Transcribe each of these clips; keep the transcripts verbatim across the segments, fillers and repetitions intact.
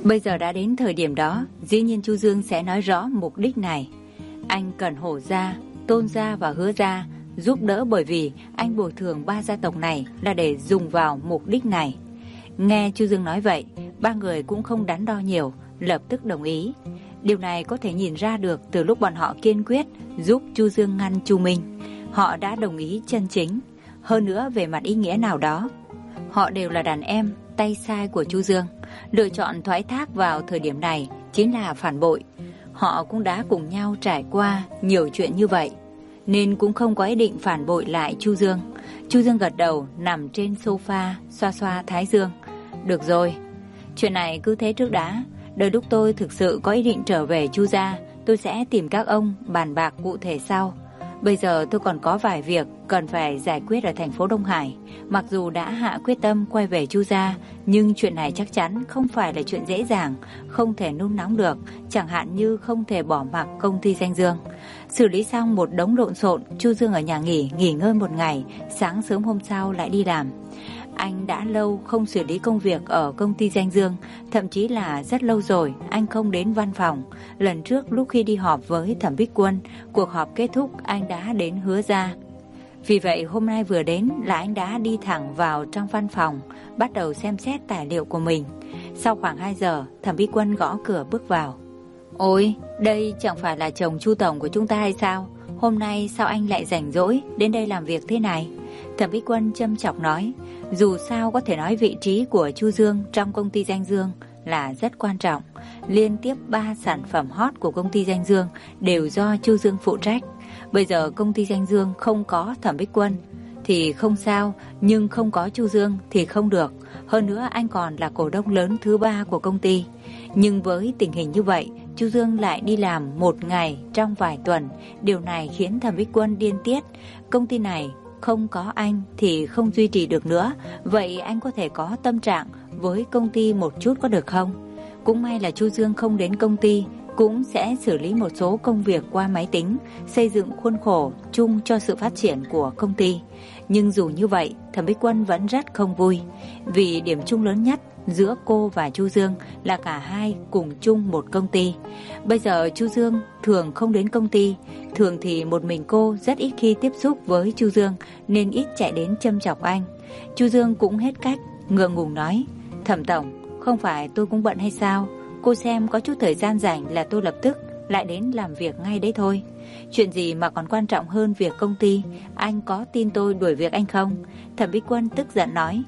Bây giờ đã đến thời điểm đó, dĩ nhiên Chu Dương sẽ nói rõ mục đích này. Anh cần Hổ gia, Tôn gia và Hứa gia giúp đỡ, bởi vì anh bồi thường ba gia tộc này là để dùng vào mục đích này. Nghe Chu Dương nói vậy, ba người cũng không đắn đo nhiều, lập tức đồng ý. Điều này có thể nhìn ra được từ lúc bọn họ kiên quyết giúp Chu Dương ngăn Chu Minh. Họ đã đồng ý chân chính. Hơn nữa về mặt ý nghĩa nào đó, họ đều là đàn em, tay sai của Chu Dương. Lựa chọn thoái thác vào thời điểm này chính là phản bội. Họ cũng đã cùng nhau trải qua nhiều chuyện như vậy, nên cũng không có ý định phản bội lại Chu Dương. Chu Dương gật đầu, nằm trên sofa, xoa xoa thái dương. Được rồi, chuyện này cứ thế trước đã. Đợi lúc tôi thực sự có ý định trở về Chu gia, tôi sẽ tìm các ông bàn bạc cụ thể sau. Bây giờ tôi còn có vài việc cần phải giải quyết ở thành phố Đông Hải. Mặc dù đã hạ quyết tâm quay về Chu gia, nhưng chuyện này chắc chắn không phải là chuyện dễ dàng, không thể nôn nóng được. Chẳng hạn như không thể bỏ mặc công ty Danh Dương. Xử lý xong một đống lộn xộn, Chu Dương ở nhà nghỉ, nghỉ ngơi một ngày, sáng sớm hôm sau lại đi làm. Anh đã lâu không xử lý công việc ở công ty Danh Dương, thậm chí là rất lâu rồi anh không đến văn phòng. Lần trước lúc khi đi họp với Thẩm Bích Quân, cuộc họp kết thúc anh đã đến Hứa gia. Vì vậy hôm nay vừa đến là anh đã đi thẳng vào trong văn phòng, bắt đầu xem xét tài liệu của mình. Sau khoảng hai giờ, Thẩm Bích Quân gõ cửa bước vào. Ôi, đây chẳng phải là chồng Chu tổng của chúng ta hay sao? Hôm nay sao anh lại rảnh rỗi đến đây làm việc thế này? Thẩm Bích Quân châm chọc nói. Dù sao có thể nói vị trí của Chu Dương trong công ty Danh Dương là rất quan trọng. Liên tiếp ba sản phẩm hot của công ty Danh Dương đều do Chu Dương phụ trách. Bây giờ công ty Danh Dương không có Thẩm Bích Quân thì không sao, nhưng không có Chu Dương thì không được. Hơn nữa anh còn là cổ đông lớn thứ ba của công ty. Nhưng với tình hình như vậy, Chu Dương lại đi làm một ngày trong vài tuần. Điều này khiến Thẩm Bích Quân điên tiết. Công ty này không có anh thì không duy trì được nữa. Vậy anh có thể có tâm trạng với công ty một chút có được không? Cũng may là Chu Dương không đến công ty, cũng sẽ xử lý một số công việc qua máy tính, xây dựng khuôn khổ chung cho sự phát triển của công ty. Nhưng dù như vậy, Thẩm Bích Quân vẫn rất không vui. Vì điểm chung lớn nhất giữa cô và Chu Dương là cả hai cùng chung một công ty. Bây giờ Chu Dương thường không đến công ty, thường thì một mình cô rất ít khi tiếp xúc với Chu Dương, nên ít chạy đến châm chọc anh. Chu Dương cũng hết cách, ngượng ngùng nói. Thẩm tổng, không phải tôi cũng bận hay sao? Cô xem có chút thời gian rảnh là tôi lập tức lại đến làm việc ngay đấy thôi. Chuyện gì mà còn quan trọng hơn việc công ty? Anh có tin tôi đuổi việc anh không? Thẩm Bích Quân tức giận nói.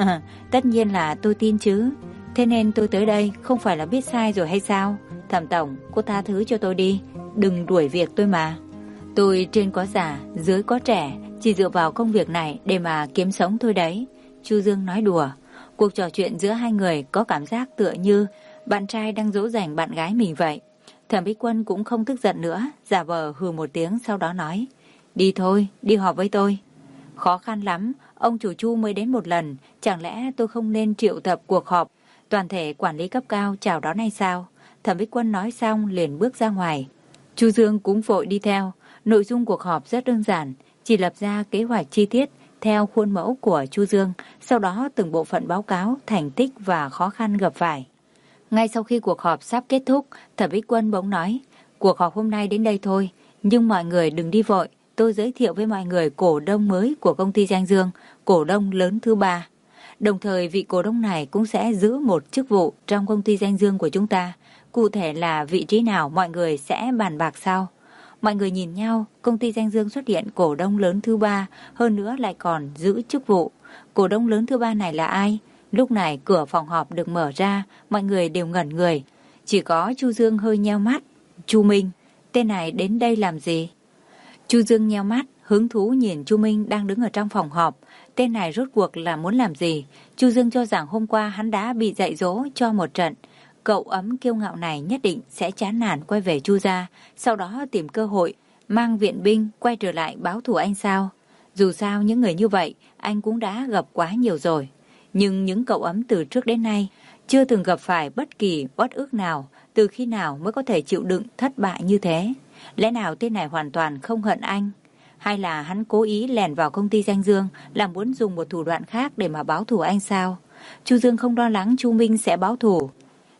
Tất nhiên là tôi tin chứ. Thế nên tôi tới đây không phải là biết sai rồi hay sao? Thẩm tổng, cô tha thứ cho tôi đi, đừng đuổi việc tôi mà. Tôi trên có già, dưới có trẻ, chỉ dựa vào công việc này để mà kiếm sống thôi đấy. Chu Dương nói đùa. Cuộc trò chuyện giữa hai người có cảm giác tựa như bạn trai đang dỗ dành bạn gái mình vậy. Thẩm Bích Quân cũng không tức giận nữa, giả vờ hừ một tiếng sau đó nói. Đi thôi, đi họp với tôi. Khó khăn lắm, ông chủ Chu mới đến một lần, chẳng lẽ tôi không nên triệu tập cuộc họp toàn thể quản lý cấp cao chào đón hay sao? Thẩm Bích Quân nói xong liền bước ra ngoài. Chu Dương cũng vội đi theo. Nội dung cuộc họp rất đơn giản, chỉ lập ra kế hoạch chi tiết theo khuôn mẫu của Chu Dương, sau đó từng bộ phận báo cáo thành tích và khó khăn gặp phải. Ngay sau khi cuộc họp sắp kết thúc, Thẩm Bích Quân bỗng nói, cuộc họp hôm nay đến đây thôi, nhưng mọi người đừng đi vội, tôi giới thiệu với mọi người cổ đông mới của công ty Danh Dương, cổ đông lớn thứ ba. Đồng thời vị cổ đông này cũng sẽ giữ một chức vụ trong công ty Danh Dương của chúng ta. Cụ thể là vị trí nào mọi người sẽ bàn bạc sau. Mọi người nhìn nhau, công ty Danh Dương xuất hiện cổ đông lớn thứ ba, hơn nữa lại còn giữ chức vụ. Cổ đông lớn thứ ba này là ai? Lúc này cửa phòng họp được mở ra, mọi người đều ngẩn người. Chỉ có Chu Dương hơi nheo mắt. Chu Minh, tên này đến đây làm gì? Chu Dương nheo mắt, hứng thú nhìn Chu Minh đang đứng ở trong phòng họp. Tên này rốt cuộc là muốn làm gì? Chu Dương cho rằng hôm qua hắn đã bị dạy dỗ cho một trận. Cậu ấm kiêu ngạo này nhất định sẽ chán nản quay về Chu gia, sau đó tìm cơ hội mang viện binh quay trở lại báo thù anh sao? Dù sao những người như vậy anh cũng đã gặp quá nhiều rồi. Nhưng những cậu ấm từ trước đến nay chưa từng gặp phải bất kỳ uất ức nào. Từ khi nào mới có thể chịu đựng thất bại như thế? Lẽ nào tên này hoàn toàn không hận anh? Hay là hắn cố ý lèn vào công ty Danh Dương là muốn dùng một thủ đoạn khác để mà báo thù anh sao? Chu Dương không lo lắng Chu Minh sẽ báo thù.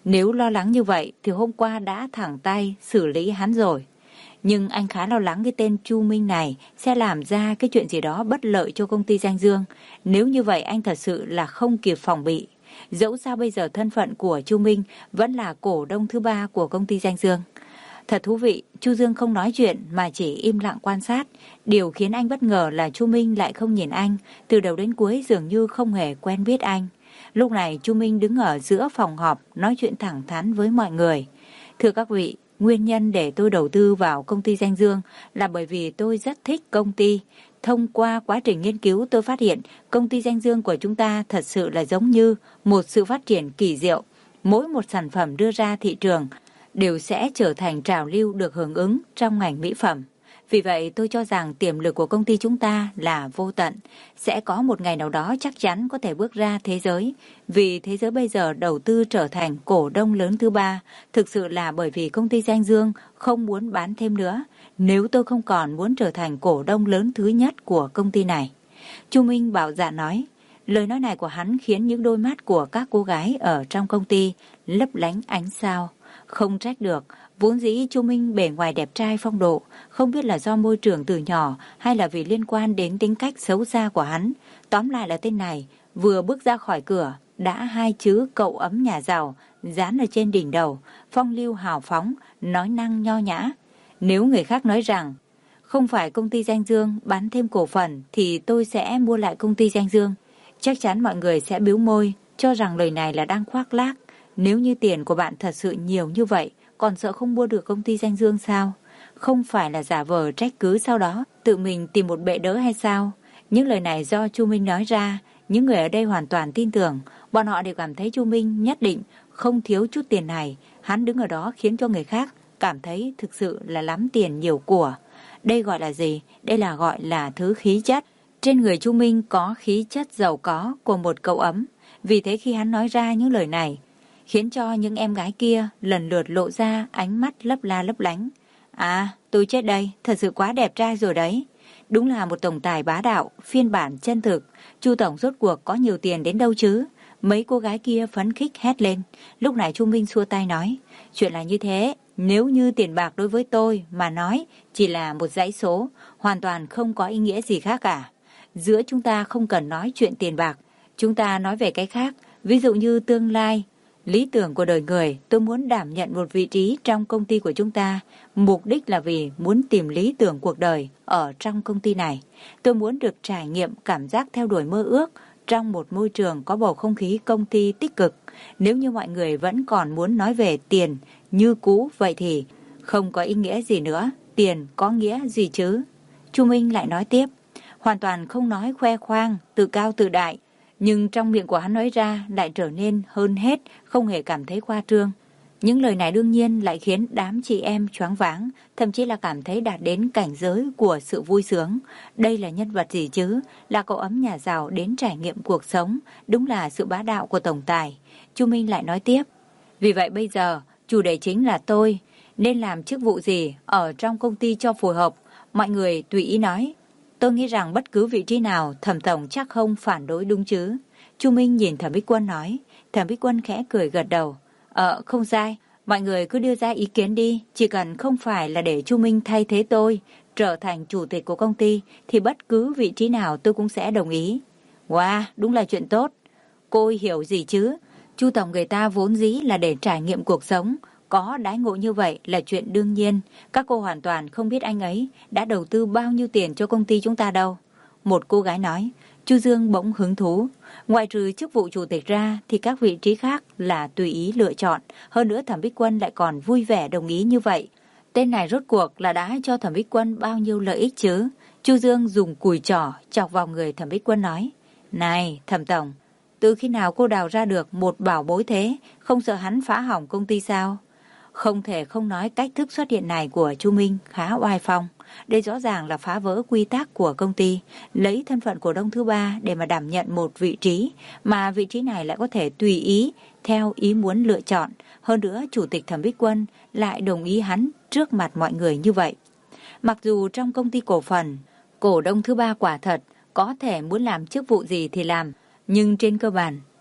Nếu lo lắng như vậy thì hôm qua đã thẳng tay xử lý hắn rồi. Nhưng anh khá lo lắng cái tên Chu Minh này sẽ làm ra cái chuyện gì đó bất lợi cho công ty Danh Dương. Nếu như vậy anh thật sự là không kịp phòng bị. Dẫu sao bây giờ thân phận của Chu Minh vẫn là cổ đông thứ ba của công ty Danh Dương. Thật thú vị, Chu Dương không nói chuyện mà chỉ im lặng quan sát. Điều khiến anh bất ngờ là Chu Minh lại không nhìn anh, từ đầu đến cuối dường như không hề quen biết anh. Lúc này Chu Minh đứng ở giữa phòng họp nói chuyện thẳng thắn với mọi người. Thưa các vị, nguyên nhân để tôi đầu tư vào công ty Danh Dương là bởi vì tôi rất thích công ty. Thông qua quá trình nghiên cứu tôi phát hiện công ty Danh Dương của chúng ta thật sự là giống như một sự phát triển kỳ diệu. Mỗi một sản phẩm đưa ra thị trường đều sẽ trở thành trào lưu được hưởng ứng trong ngành mỹ phẩm. Vì vậy tôi cho rằng tiềm lực của công ty chúng ta là vô tận. Sẽ có một ngày nào đó chắc chắn có thể bước ra thế giới. Vì thế giới bây giờ đầu tư trở thành cổ đông lớn thứ ba. Thực sự là bởi vì công ty Danh Dương không muốn bán thêm nữa. Nếu tôi không còn muốn trở thành cổ đông lớn thứ nhất của công ty này. Chu Minh bảo dạ nói. Lời nói này của hắn khiến những đôi mắt của các cô gái ở trong công ty lấp lánh ánh sao. Không trách được, vốn dĩ Chu Minh bề ngoài đẹp trai phong độ, không biết là do môi trường từ nhỏ hay là vì liên quan đến tính cách xấu xa của hắn. Tóm lại là tên này vừa bước ra khỏi cửa đã hai chữ cậu ấm nhà giàu dán ở trên đỉnh đầu, phong lưu hào phóng, nói năng nho nhã. Nếu người khác nói rằng không phải công ty Danh Dương bán thêm cổ phần thì tôi sẽ mua lại công ty Danh Dương, chắc chắn mọi người sẽ bĩu môi cho rằng lời này là đang khoác lác. Nếu như tiền của bạn thật sự nhiều như vậy, còn sợ không mua được công ty Danh Dương sao? Không phải là giả vờ trách cứ sau đó tự mình tìm một bệ đỡ hay sao? Những lời này do Chu Minh nói ra, những người ở đây hoàn toàn tin tưởng. Bọn họ đều cảm thấy Chu Minh nhất định không thiếu chút tiền này. Hắn đứng ở đó khiến cho người khác cảm thấy thực sự là lắm tiền nhiều của. Đây gọi là gì? Đây là gọi là thứ khí chất. Trên người Chu Minh có khí chất giàu có của một cậu ấm. Vì thế khi hắn nói ra những lời này, khiến cho những em gái kia lần lượt lộ ra ánh mắt lấp la lấp lánh. À, tôi chết đây, thật sự quá đẹp trai rồi đấy. Đúng là một tổng tài bá đạo, phiên bản chân thực. Chu tổng rốt cuộc có nhiều tiền đến đâu chứ? Mấy cô gái kia phấn khích hét lên. Lúc này Chu Minh xua tay nói, chuyện là như thế, nếu như tiền bạc đối với tôi mà nói chỉ là một dãy số, hoàn toàn không có ý nghĩa gì khác cả. Giữa chúng ta không cần nói chuyện tiền bạc, chúng ta nói về cái khác, ví dụ như tương lai, lý tưởng của đời người. Tôi muốn đảm nhận một vị trí trong công ty của chúng ta. Mục đích là vì muốn tìm lý tưởng cuộc đời ở trong công ty này. Tôi muốn được trải nghiệm cảm giác theo đuổi mơ ước trong một môi trường có bầu không khí công ty tích cực. Nếu như mọi người vẫn còn muốn nói về tiền như cũ, vậy thì không có ý nghĩa gì nữa. Tiền có nghĩa gì chứ? Chu Minh lại nói tiếp, hoàn toàn không nói khoe khoang, tự cao tự đại. Nhưng trong miệng của hắn nói ra lại trở nên hơn hết, không hề cảm thấy khoa trương. Những lời này đương nhiên lại khiến đám chị em choáng váng, thậm chí là cảm thấy đạt đến cảnh giới của sự vui sướng. Đây là nhân vật gì chứ? Là cậu ấm nhà giàu đến trải nghiệm cuộc sống, đúng là sự bá đạo của tổng tài. Chu Minh lại nói tiếp, vì vậy bây giờ chủ đề chính là tôi nên làm chức vụ gì ở trong công ty cho phù hợp. Mọi người tùy ý nói. Tôi nghĩ rằng bất cứ vị trí nào Thẩm tổng chắc không phản đối đúng chứ? Chu Minh nhìn Thẩm Bích Quân nói. Thẩm Bích Quân khẽ cười gật đầu. Ờ, không sai. Mọi người cứ đưa ra ý kiến đi. Chỉ cần không phải là để Chu Minh thay thế tôi trở thành chủ tịch của công ty thì bất cứ vị trí nào tôi cũng sẽ đồng ý. Wow, đúng là chuyện tốt. Cô hiểu gì chứ? Chu tổng người ta vốn dĩ là để trải nghiệm cuộc sống. Có đãi ngộ như vậy là chuyện đương nhiên. Các cô hoàn toàn không biết anh ấy đã đầu tư bao nhiêu tiền cho công ty chúng ta đâu. Một cô gái nói. Chu Dương bỗng hứng thú. Ngoại trừ chức vụ chủ tịch ra thì các vị trí khác là tùy ý lựa chọn. Hơn nữa Thẩm Bích Quân lại còn vui vẻ đồng ý như vậy. Tên này rốt cuộc là đã cho Thẩm Bích Quân bao nhiêu lợi ích chứ? Chu Dương dùng cùi trỏ chọc vào người Thẩm Bích Quân nói. Này Thẩm tổng, từ khi nào cô đào ra được một bảo bối thế? Không sợ hắn phá hỏng công ty sao? Không thể không nói cách thức xuất hiện này của Chu Minh khá oai phong. Đây rõ ràng là phá vỡ quy tắc của công ty, lấy thân phận cổ đông thứ ba để mà đảm nhận một vị trí, mà vị trí này lại có thể tùy ý, theo ý muốn lựa chọn. Hơn nữa, Chủ tịch Thẩm Bích Quân lại đồng ý hắn trước mặt mọi người như vậy. Mặc dù trong công ty cổ phần, cổ đông thứ ba quả thật có thể muốn làm chức vụ gì thì làm, nhưng trên cơ bản,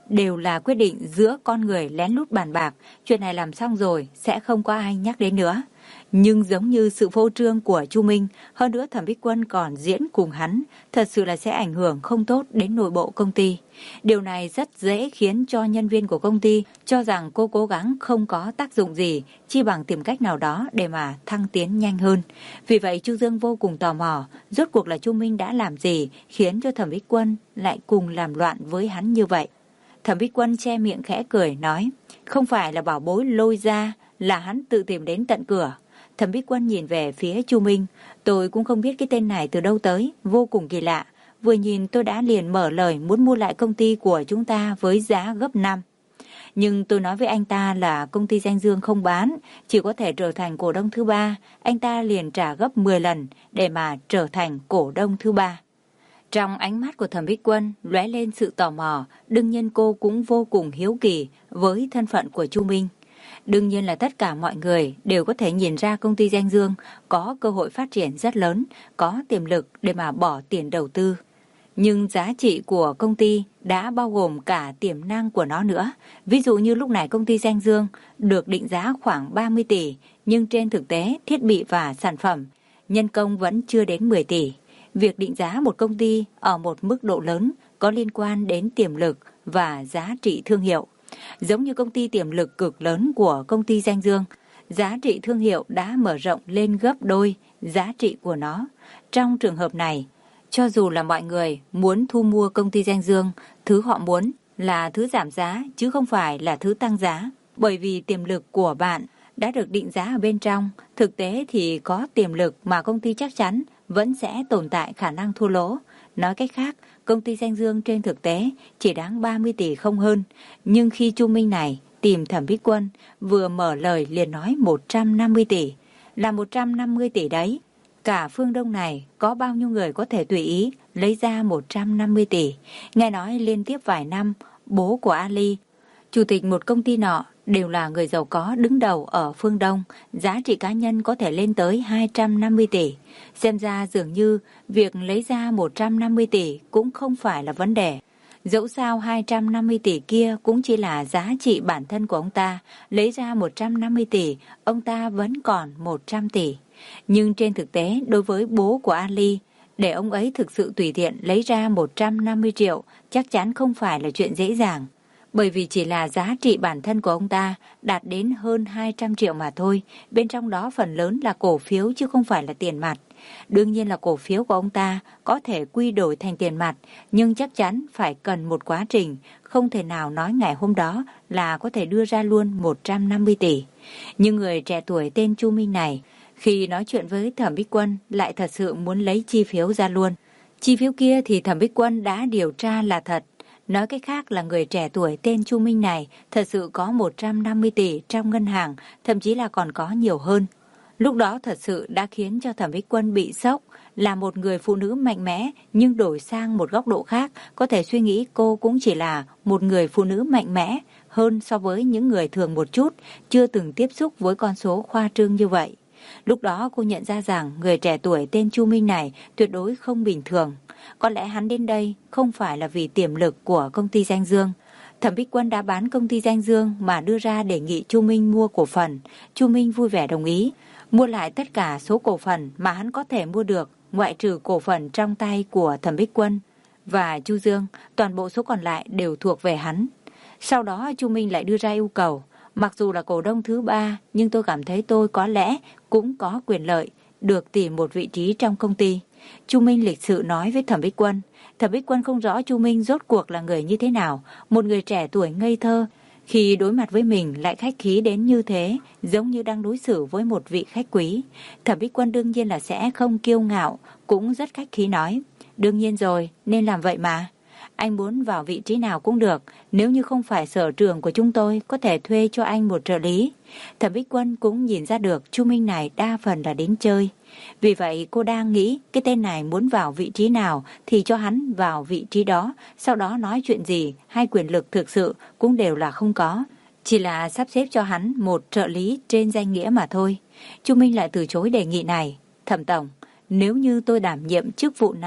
đều là quyết định giữa con người lén lút bàn bạc, chuyện này làm xong rồi sẽ không có ai nhắc đến nữa. Nhưng giống như sự phô trương của Chu Minh, hơn nữa Thẩm Bích Quân còn diễn cùng hắn, thật sự là sẽ ảnh hưởng không tốt đến nội bộ công ty. Điều này rất dễ khiến cho nhân viên của công ty cho rằng cô cố gắng không có tác dụng gì, chi bằng tìm cách nào đó để mà thăng tiến nhanh hơn. Vì vậy Chu Dương vô cùng tò mò, rốt cuộc là Chu Minh đã làm gì khiến cho Thẩm Bích Quân lại cùng làm loạn với hắn như vậy. Thẩm Bích Quân che miệng khẽ cười nói, không phải là bảo bối lôi ra, là hắn tự tìm đến tận cửa. Thẩm Bích Quân nhìn về phía Chu Minh, tôi cũng không biết cái tên này từ đâu tới, vô cùng kỳ lạ. Vừa nhìn tôi đã liền mở lời muốn mua lại công ty của chúng ta với giá gấp năm. Nhưng tôi nói với anh ta là công ty Danh Dương không bán, chỉ có thể trở thành cổ đông thứ ba. Anh ta liền trả gấp mười lần để mà trở thành cổ đông thứ ba. Trong ánh mắt của Thẩm Bích Quân lóe lên sự tò mò, đương nhiên cô cũng vô cùng hiếu kỳ với thân phận của Chu Minh. Đương nhiên là tất cả mọi người đều có thể nhìn ra công ty Danh Dương có cơ hội phát triển rất lớn, có tiềm lực để mà bỏ tiền đầu tư. Nhưng giá trị của công ty đã bao gồm cả tiềm năng của nó nữa. Ví dụ như lúc này công ty Danh Dương được định giá khoảng ba mươi tỷ, nhưng trên thực tế thiết bị và sản phẩm, nhân công vẫn chưa đến mười tỷ. Việc định giá một công ty ở một mức độ lớn có liên quan đến tiềm lực và giá trị thương hiệu. Giống như công ty tiềm lực cực lớn của công ty Danh Dương, giá trị thương hiệu đã mở rộng lên gấp đôi giá trị của nó. Trong trường hợp này, cho dù là mọi người muốn thu mua công ty Danh Dương, thứ họ muốn là thứ giảm giá chứ không phải là thứ tăng giá. Bởi vì tiềm lực của bạn đã được định giá ở bên trong, thực tế thì có tiềm lực mà công ty chắc chắn vẫn sẽ tồn tại khả năng thua lỗ. Nói cách khác, công ty Danh Dương trên thực tế chỉ đáng ba mươi tỷ không hơn. Nhưng khi Chu Minh này tìm Thẩm Bích Quân, vừa mở lời liền nói một trăm năm mươi tỷ. Là một trăm năm mươi tỷ đấy. Cả phương Đông này có bao nhiêu người có thể tùy ý lấy ra một trăm năm mươi tỷ. Nghe nói liên tiếp vài năm, bố của Ali, chủ tịch một công ty nọ, đều là người giàu có đứng đầu ở phương Đông, giá trị cá nhân có thể lên tới hai trăm năm mươi tỷ. Xem ra dường như việc lấy ra một trăm năm mươi tỷ cũng không phải là vấn đề. Dẫu sao hai trăm năm mươi tỷ kia cũng chỉ là giá trị bản thân của ông ta, lấy ra một trăm năm mươi tỷ, ông ta vẫn còn một trăm tỷ. Nhưng trên thực tế, đối với bố của Ali, để ông ấy thực sự tùy tiện lấy ra một trăm năm mươi triệu chắc chắn không phải là chuyện dễ dàng. Bởi vì chỉ là giá trị bản thân của ông ta đạt đến hơn hai trăm triệu mà thôi, bên trong đó phần lớn là cổ phiếu chứ không phải là tiền mặt. Đương nhiên là cổ phiếu của ông ta có thể quy đổi thành tiền mặt, nhưng chắc chắn phải cần một quá trình, không thể nào nói ngày hôm đó là có thể đưa ra luôn một trăm năm mươi tỷ. Nhưng người trẻ tuổi tên Chu Minh này, khi nói chuyện với Thẩm Bích Quân lại thật sự muốn lấy chi phiếu ra luôn. Chi phiếu kia thì Thẩm Bích Quân đã điều tra là thật. Nói cách khác là người trẻ tuổi tên Chu Minh này thật sự có một trăm năm mươi tỷ trong ngân hàng, thậm chí là còn có nhiều hơn. Lúc đó thật sự đã khiến cho Thẩm Bích Quân bị sốc, là một người phụ nữ mạnh mẽ nhưng đổi sang một góc độ khác, có thể suy nghĩ cô cũng chỉ là một người phụ nữ mạnh mẽ hơn so với những người thường một chút, chưa từng tiếp xúc với con số khoa trương như vậy. Lúc đó cô nhận ra rằng người trẻ tuổi tên Chu Minh này tuyệt đối không bình thường. Có lẽ hắn đến đây không phải là vì tiềm lực của công ty Danh Dương. Thẩm Bích Quân đã bán công ty Danh Dương mà đưa ra đề nghị Chu Minh mua cổ phần. Chu Minh vui vẻ đồng ý, mua lại tất cả số cổ phần mà hắn có thể mua được, ngoại trừ cổ phần trong tay của Thẩm Bích Quân và Chu Dương, toàn bộ số còn lại đều thuộc về hắn. Sau đó Chu Minh lại đưa ra yêu cầu, mặc dù là cổ đông thứ ba, nhưng tôi cảm thấy tôi có lẽ cũng có quyền lợi được tìm một vị trí trong công ty. Chu Minh lịch sự nói với Thẩm Bích Quân. Thẩm Bích Quân không rõ Chu Minh rốt cuộc là người như thế nào, một người trẻ tuổi ngây thơ, khi đối mặt với mình lại khách khí đến như thế, giống như đang đối xử với một vị khách quý. Thẩm Bích Quân đương nhiên là sẽ không kiêu ngạo, cũng rất khách khí nói. Đương nhiên rồi, nên làm vậy mà. Anh muốn vào vị trí nào cũng được, nếu như không phải sở trường của chúng tôi, có thể thuê cho anh một trợ lý. Thẩm Bích Quân cũng nhìn ra được Chu Minh này đa phần là đến chơi. Vì vậy cô đang nghĩ cái tên này muốn vào vị trí nào thì cho hắn vào vị trí đó, sau đó nói chuyện gì hay quyền lực thực sự cũng đều là không có. Chỉ là sắp xếp cho hắn một trợ lý trên danh nghĩa mà thôi. Chu Minh lại từ chối đề nghị này. Thẩm tổng, nếu như tôi đảm nhiệm chức vụ nào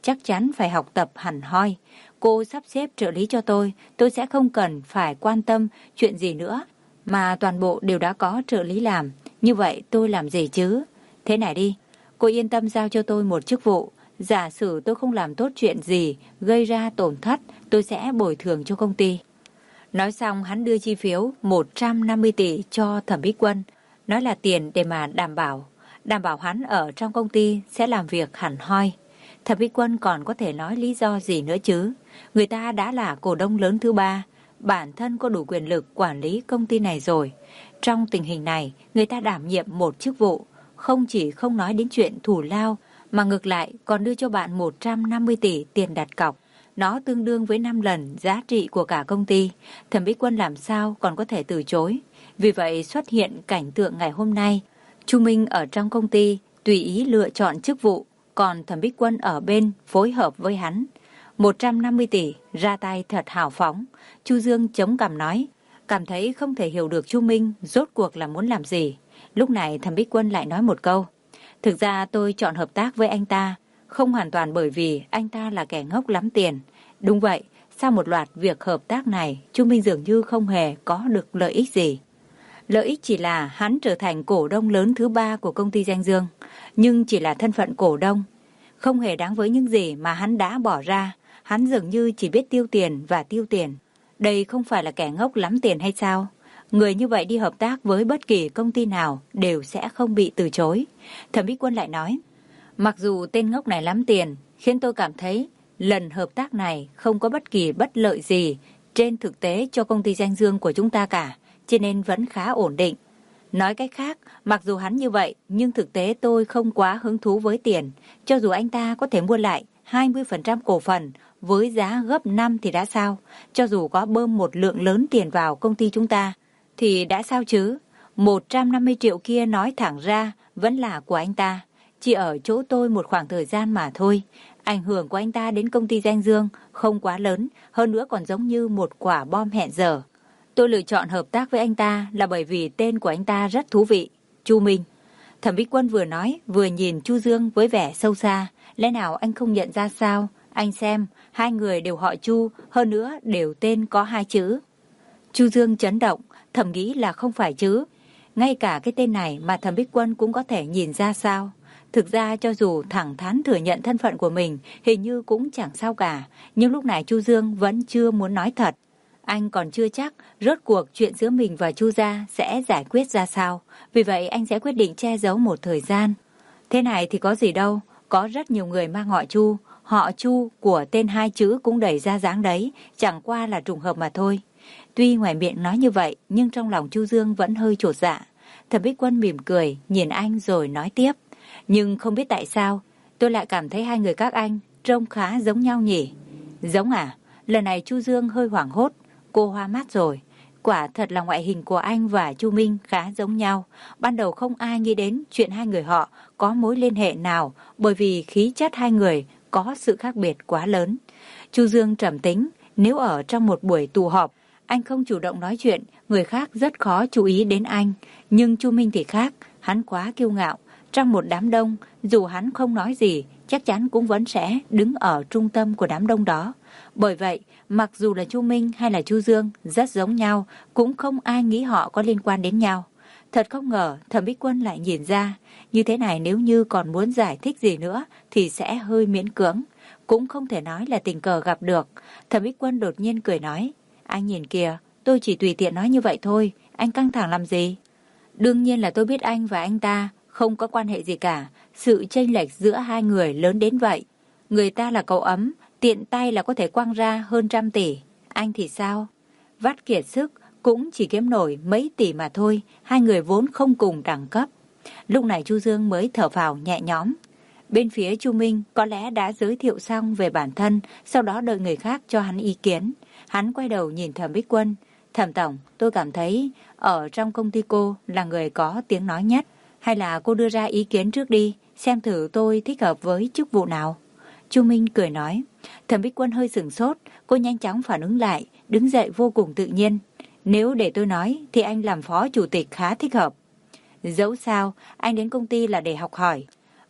chắc chắn phải học tập hẳn hoi. Cô sắp xếp trợ lý cho tôi, tôi sẽ không cần phải quan tâm chuyện gì nữa, mà toàn bộ đều đã có trợ lý làm. Như vậy tôi làm gì chứ? Thế này đi, cô yên tâm giao cho tôi một chức vụ. Giả sử tôi không làm tốt chuyện gì, gây ra tổn thất, tôi sẽ bồi thường cho công ty. Nói xong hắn đưa chi phiếu một trăm năm mươi tỷ cho Thẩm Bích Quân, nói là tiền để mà đảm bảo, đảm bảo hắn ở trong công ty sẽ làm việc hẳn hoi. Thẩm Bích Quân còn có thể nói lý do gì nữa chứ? Người ta đã là cổ đông lớn thứ ba, bản thân có đủ quyền lực quản lý công ty này rồi. Trong tình hình này, người ta đảm nhiệm một chức vụ, không chỉ không nói đến chuyện thù lao, mà ngược lại còn đưa cho bạn một trăm năm mươi tỷ tiền đặt cọc. Nó tương đương với năm lần giá trị của cả công ty. Thẩm Bích Quân làm sao còn có thể từ chối? Vì vậy xuất hiện cảnh tượng ngày hôm nay. Chu Minh ở trong công ty tùy ý lựa chọn chức vụ, còn Thẩm Bích Quân ở bên phối hợp với hắn. một trăm năm mươi tỷ ra tay thật hào phóng. Chu Dương chống cằm nói, cảm thấy không thể hiểu được Chu Minh rốt cuộc là muốn làm gì. Lúc này Thẩm Bích Quân lại nói một câu, thực ra tôi chọn hợp tác với anh ta không hoàn toàn bởi vì anh ta là kẻ ngốc lắm tiền. Đúng vậy, sau một loạt việc hợp tác này, Chu Minh dường như không hề có được lợi ích gì. Lợi ích chỉ là hắn trở thành cổ đông lớn thứ ba của công ty Danh Dương, nhưng chỉ là thân phận cổ đông, không hề đáng với những gì mà hắn đã bỏ ra. Hắn dường như chỉ biết tiêu tiền và tiêu tiền. Đây không phải là kẻ ngốc lắm tiền hay sao? Người như vậy đi hợp tác với bất kỳ công ty nào đều sẽ không bị từ chối. Thẩm Bích Quân lại nói, mặc dù tên ngốc này lắm tiền, khiến tôi cảm thấy lần hợp tác này không có bất kỳ bất lợi gì trên thực tế cho công ty Danh Dương của chúng ta cả, cho nên vẫn khá ổn định. Nói cách khác, mặc dù hắn như vậy, nhưng thực tế tôi không quá hứng thú với tiền. Cho dù anh ta có thể mua lại hai mươi phần trăm cổ phần với giá gấp năm thì đã sao? Cho dù có bơm một lượng lớn tiền vào công ty chúng ta, thì đã sao chứ? một trăm năm mươi triệu kia nói thẳng ra vẫn là của anh ta. Chỉ ở chỗ tôi một khoảng thời gian mà thôi. Ảnh hưởng của anh ta đến công ty Danh Dương không quá lớn, hơn nữa còn giống như một quả bom hẹn giờ. Tôi lựa chọn hợp tác với anh ta là bởi vì tên của anh ta rất thú vị, Chu Minh. Thẩm Bích Quân vừa nói vừa nhìn Chu Dương với vẻ sâu xa. Lẽ nào anh không nhận ra sao? Anh xem, hai người đều họ Chu, hơn nữa đều tên có hai chữ. Chu Dương chấn động, thầm nghĩ là không phải chứ. Ngay cả cái tên này mà Thẩm Bích Quân cũng có thể nhìn ra sao? Thực ra cho dù thẳng thắn thừa nhận thân phận của mình, hình như cũng chẳng sao cả. Nhưng lúc này Chu Dương vẫn chưa muốn nói thật. Anh còn chưa chắc rốt cuộc chuyện giữa mình và Chu gia sẽ giải quyết ra sao. Vì vậy anh sẽ quyết định che giấu một thời gian. Thế này thì có gì đâu. Có rất nhiều người mang họ Chu. Họ Chu của tên hai chữ cũng đẩy ra dáng đấy. Chẳng qua là trùng hợp mà thôi. Tuy ngoài miệng nói như vậy, nhưng trong lòng Chu Dương vẫn hơi chột dạ. Thẩm Bích Quân mỉm cười, nhìn anh rồi nói tiếp. Nhưng không biết tại sao, tôi lại cảm thấy hai người các anh trông khá giống nhau nhỉ? Giống à? Lần này Chu Dương hơi hoảng hốt. Cô hoa mắt rồi. Quả thật là ngoại hình của anh và Chu Minh khá giống nhau. Ban đầu không ai nghĩ đến chuyện hai người họ có mối liên hệ nào, bởi vì khí chất hai người có sự khác biệt quá lớn. Chu Dương trầm tính, nếu ở trong một buổi tụ họp, anh không chủ động nói chuyện, người khác rất khó chú ý đến anh. Nhưng Chu Minh thì khác, hắn quá kiêu ngạo. Trong một đám đông, dù hắn không nói gì, chắc chắn cũng vẫn sẽ đứng ở trung tâm của đám đông đó. Bởi vậy, mặc dù là Chu Minh hay là Chu Dương rất giống nhau, cũng không ai nghĩ họ có liên quan đến nhau. Thật không ngờ Thẩm Bích Quân lại nhìn ra. Như thế này nếu như còn muốn giải thích gì nữa thì sẽ hơi miễn cưỡng. Cũng không thể nói là tình cờ gặp được. Thẩm Bích Quân đột nhiên cười nói, anh nhìn kìa, tôi chỉ tùy tiện nói như vậy thôi, anh căng thẳng làm gì? Đương nhiên là tôi biết anh và anh ta không có quan hệ gì cả. Sự chênh lệch giữa hai người lớn đến vậy. Người ta là cậu ấm, tiện tay là có thể quăng ra hơn trăm tỷ. Anh thì sao? Vắt kiệt sức cũng chỉ kiếm nổi mấy tỷ mà thôi. Hai người vốn không cùng đẳng cấp. Lúc này Chu Dương mới thở phào nhẹ nhõm. Bên phía Chu Minh có lẽ đã giới thiệu xong về bản thân, sau đó đợi người khác cho hắn ý kiến. Hắn quay đầu nhìn Thẩm Bích Quân. Thẩm tổng, tôi cảm thấy ở trong công ty cô là người có tiếng nói nhất. Hay là cô đưa ra ý kiến trước đi, xem thử tôi thích hợp với chức vụ nào. Chu Minh cười nói. Thẩm Bích Quân hơi sửng sốt, cô nhanh chóng phản ứng lại, đứng dậy vô cùng tự nhiên. Nếu để tôi nói thì anh làm phó chủ tịch khá thích hợp. Dẫu sao, anh đến công ty là để học hỏi.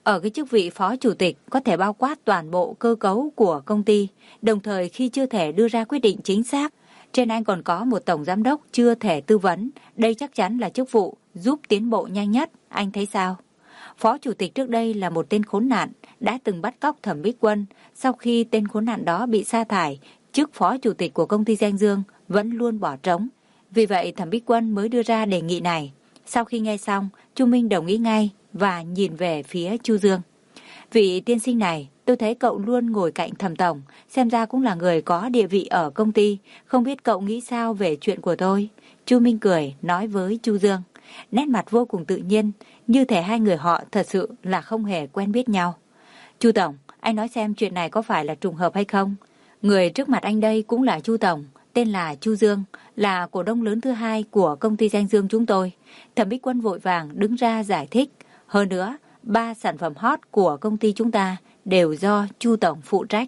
Ở cái chức vị phó chủ tịch có thể bao quát toàn bộ cơ cấu của công ty, đồng thời khi chưa thể đưa ra quyết định chính xác. Trên anh còn có một tổng giám đốc chưa thể tư vấn, đây chắc chắn là chức vụ giúp tiến bộ nhanh nhất, anh thấy sao? Phó chủ tịch trước đây là một tên khốn nạn, đã từng bắt cóc Thẩm Bích Quân. Sau khi tên khốn nạn đó bị sa thải, chức phó chủ tịch của công ty Danh Dương vẫn luôn bỏ trống. Vì vậy Thẩm Bích Quân mới đưa ra đề nghị này. Sau khi nghe xong, Chu Minh đồng ý ngay và nhìn về phía Chu Dương. Vị tiên sinh này, tôi thấy cậu luôn ngồi cạnh Thẩm tổng, xem ra cũng là người có địa vị ở công ty, không biết cậu nghĩ sao về chuyện của tôi? Chu Minh cười, nói với Chu Dương. Nét mặt vô cùng tự nhiên, như thể hai người họ thật sự là không hề quen biết nhau. Chu tổng, anh nói xem chuyện này có phải là trùng hợp hay không? Người trước mặt anh đây cũng là Chu tổng, tên là Chu Dương, là cổ đông lớn thứ hai của công ty Danh Dương chúng tôi. Thẩm Bích Quân vội vàng đứng ra giải thích. Hơn nữa, ba sản phẩm hot của công ty chúng ta đều do Chu tổng phụ trách.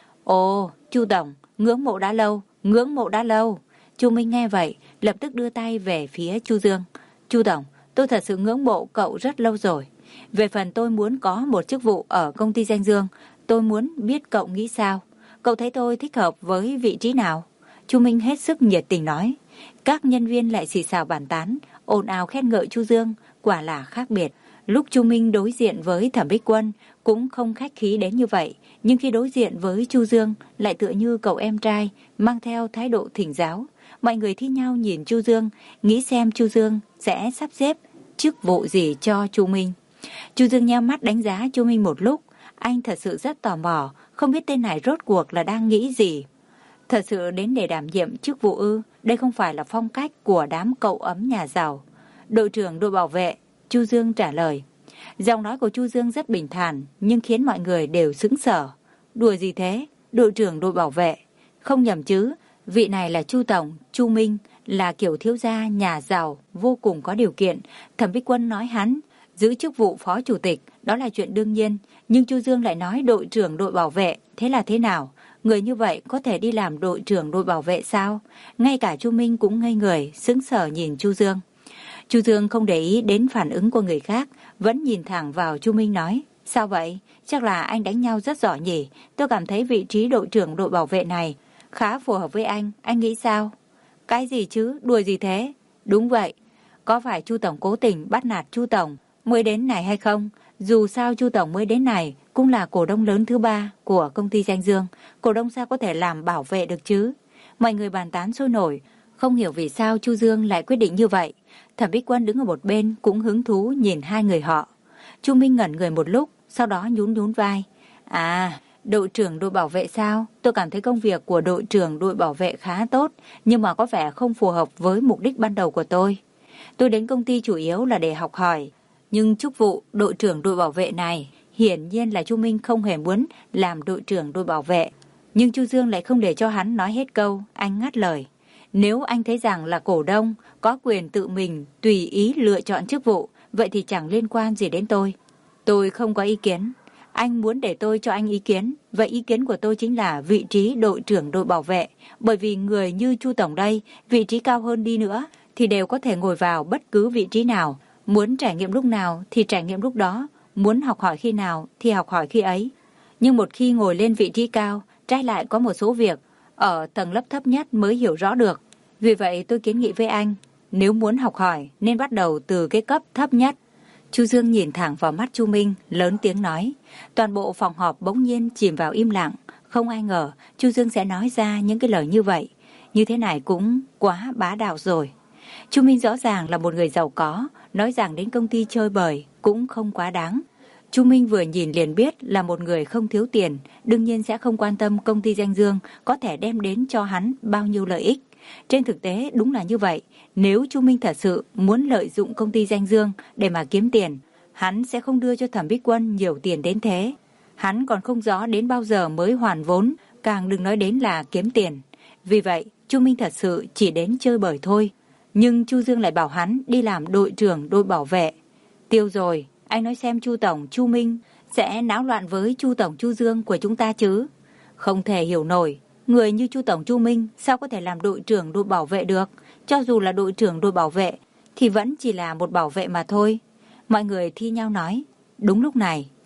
Ồ, Chu tổng, ngưỡng mộ đã lâu, ngưỡng mộ đã lâu. Chu Minh nghe vậy, lập tức đưa tay về phía Chu Dương. Chu tổng, tôi thật sự ngưỡng mộ cậu rất lâu rồi. Về phần tôi muốn có một chức vụ ở công ty Danh Dương, tôi muốn biết cậu nghĩ sao. Cậu thấy tôi thích hợp với vị trí nào? Chu Minh hết sức nhiệt tình nói. Các nhân viên lại xì xào bàn tán, ồn ào khen ngợi Chu Dương, quả là khác biệt. Lúc Chu Minh đối diện với Thẩm Bích Quân cũng không khách khí đến như vậy, nhưng khi đối diện với Chu Dương lại tựa như cậu em trai, mang theo thái độ thỉnh giáo. Mọi người thi nhau nhìn Chu Dương, nghĩ xem Chu Dương sẽ sắp xếp chức vụ gì cho Chu Minh. Chu Dương nheo mắt đánh giá Chu Minh một lúc, anh thật sự rất tò mò, không biết tên này rốt cuộc là đang nghĩ gì. Thật sự đến để đảm nhiệm chức vụ ư? Đây không phải là phong cách của đám cậu ấm nhà giàu. Đội trưởng đội bảo vệ, Chu Dương trả lời. Giọng nói của Chu Dương rất bình thản, nhưng khiến mọi người đều sững sờ. Đùa gì thế? Đội trưởng đội bảo vệ? Không nhầm chứ? Vị này là Chu tổng, Chu Minh, là kiểu thiếu gia nhà giàu, vô cùng có điều kiện. Thẩm Bích Quân nói hắn giữ chức vụ phó chủ tịch, đó là chuyện đương nhiên. Nhưng Chu Dương lại nói đội trưởng đội bảo vệ, thế là thế nào? Người như vậy có thể đi làm đội trưởng đội bảo vệ sao? Ngay cả Chu Minh cũng ngây người, sững sờ nhìn Chu Dương. Chu Dương không để ý đến phản ứng của người khác, vẫn nhìn thẳng vào Chu Minh nói. Sao vậy? Chắc là anh đánh nhau rất giỏi nhỉ? Tôi cảm thấy vị trí đội trưởng đội bảo vệ này khá phù hợp với anh, anh nghĩ sao? Cái gì chứ? Đùa gì thế? Đúng vậy. Có phải Chu tổng cố tình bắt nạt Chu tổng mới đến này hay không? Dù sao Chu tổng mới đến này cũng là cổ đông lớn thứ ba của công ty Danh Dương. Cổ đông sao có thể làm bảo vệ được chứ? Mọi người bàn tán sôi nổi, không hiểu vì sao Chu Dương lại quyết định như vậy. Thẩm Bích Quân đứng ở một bên cũng hứng thú nhìn hai người họ. Chu Minh ngẩn người một lúc, sau đó nhún nhún vai. À, đội trưởng đội bảo vệ sao? Tôi cảm thấy công việc của đội trưởng đội bảo vệ khá tốt, nhưng mà có vẻ không phù hợp với mục đích ban đầu của tôi. Tôi đến công ty chủ yếu là để học hỏi, nhưng chức vụ đội trưởng đội bảo vệ này, hiển nhiên là Chu Minh không hề muốn làm đội trưởng đội bảo vệ. Nhưng Chu Dương lại không để cho hắn nói hết câu, anh ngắt lời. Nếu anh thấy rằng là cổ đông, có quyền tự mình tùy ý lựa chọn chức vụ, vậy thì chẳng liên quan gì đến tôi. Tôi không có ý kiến. Anh muốn để tôi cho anh ý kiến, vậy ý kiến của tôi chính là vị trí đội trưởng đội bảo vệ. Bởi vì người như Chu tổng đây, vị trí cao hơn đi nữa, thì đều có thể ngồi vào bất cứ vị trí nào. Muốn trải nghiệm lúc nào thì trải nghiệm lúc đó, muốn học hỏi khi nào thì học hỏi khi ấy. Nhưng một khi ngồi lên vị trí cao, trái lại có một số việc ở tầng lớp thấp nhất mới hiểu rõ được. Vì vậy tôi kiến nghị với anh, nếu muốn học hỏi nên bắt đầu từ cái cấp thấp nhất. Chu Dương nhìn thẳng vào mắt Chu Minh, lớn tiếng nói. Toàn bộ phòng họp bỗng nhiên chìm vào im lặng. Không ai ngờ Chu Dương sẽ nói ra những cái lời như vậy. Như thế này cũng quá bá đạo rồi. Chu Minh rõ ràng là một người giàu có, nói rằng đến công ty chơi bời cũng không quá đáng. Chu Minh vừa nhìn liền biết là một người không thiếu tiền, đương nhiên sẽ không quan tâm công ty Danh Dương có thể đem đến cho hắn bao nhiêu lợi ích. Trên thực tế đúng là như vậy, nếu Chu Minh thật sự muốn lợi dụng công ty Danh Dương để mà kiếm tiền, hắn sẽ không đưa cho Thẩm Bích Quân nhiều tiền đến thế. Hắn còn không rõ đến bao giờ mới hoàn vốn, càng đừng nói đến là kiếm tiền. Vì vậy, Chu Minh thật sự chỉ đến chơi bời thôi. Nhưng Chu Dương lại bảo hắn đi làm đội trưởng đội bảo vệ. Tiêu rồi, anh nói xem Chu tổng Chu Minh sẽ náo loạn với Chu tổng Chu Dương của chúng ta chứ? Không thể hiểu nổi, người như Chu tổng Chu Minh sao có thể làm đội trưởng đội bảo vệ được? Cho dù là đội trưởng đội bảo vệ thì vẫn chỉ là một bảo vệ mà thôi. Mọi người thi nhau nói. Đúng lúc này,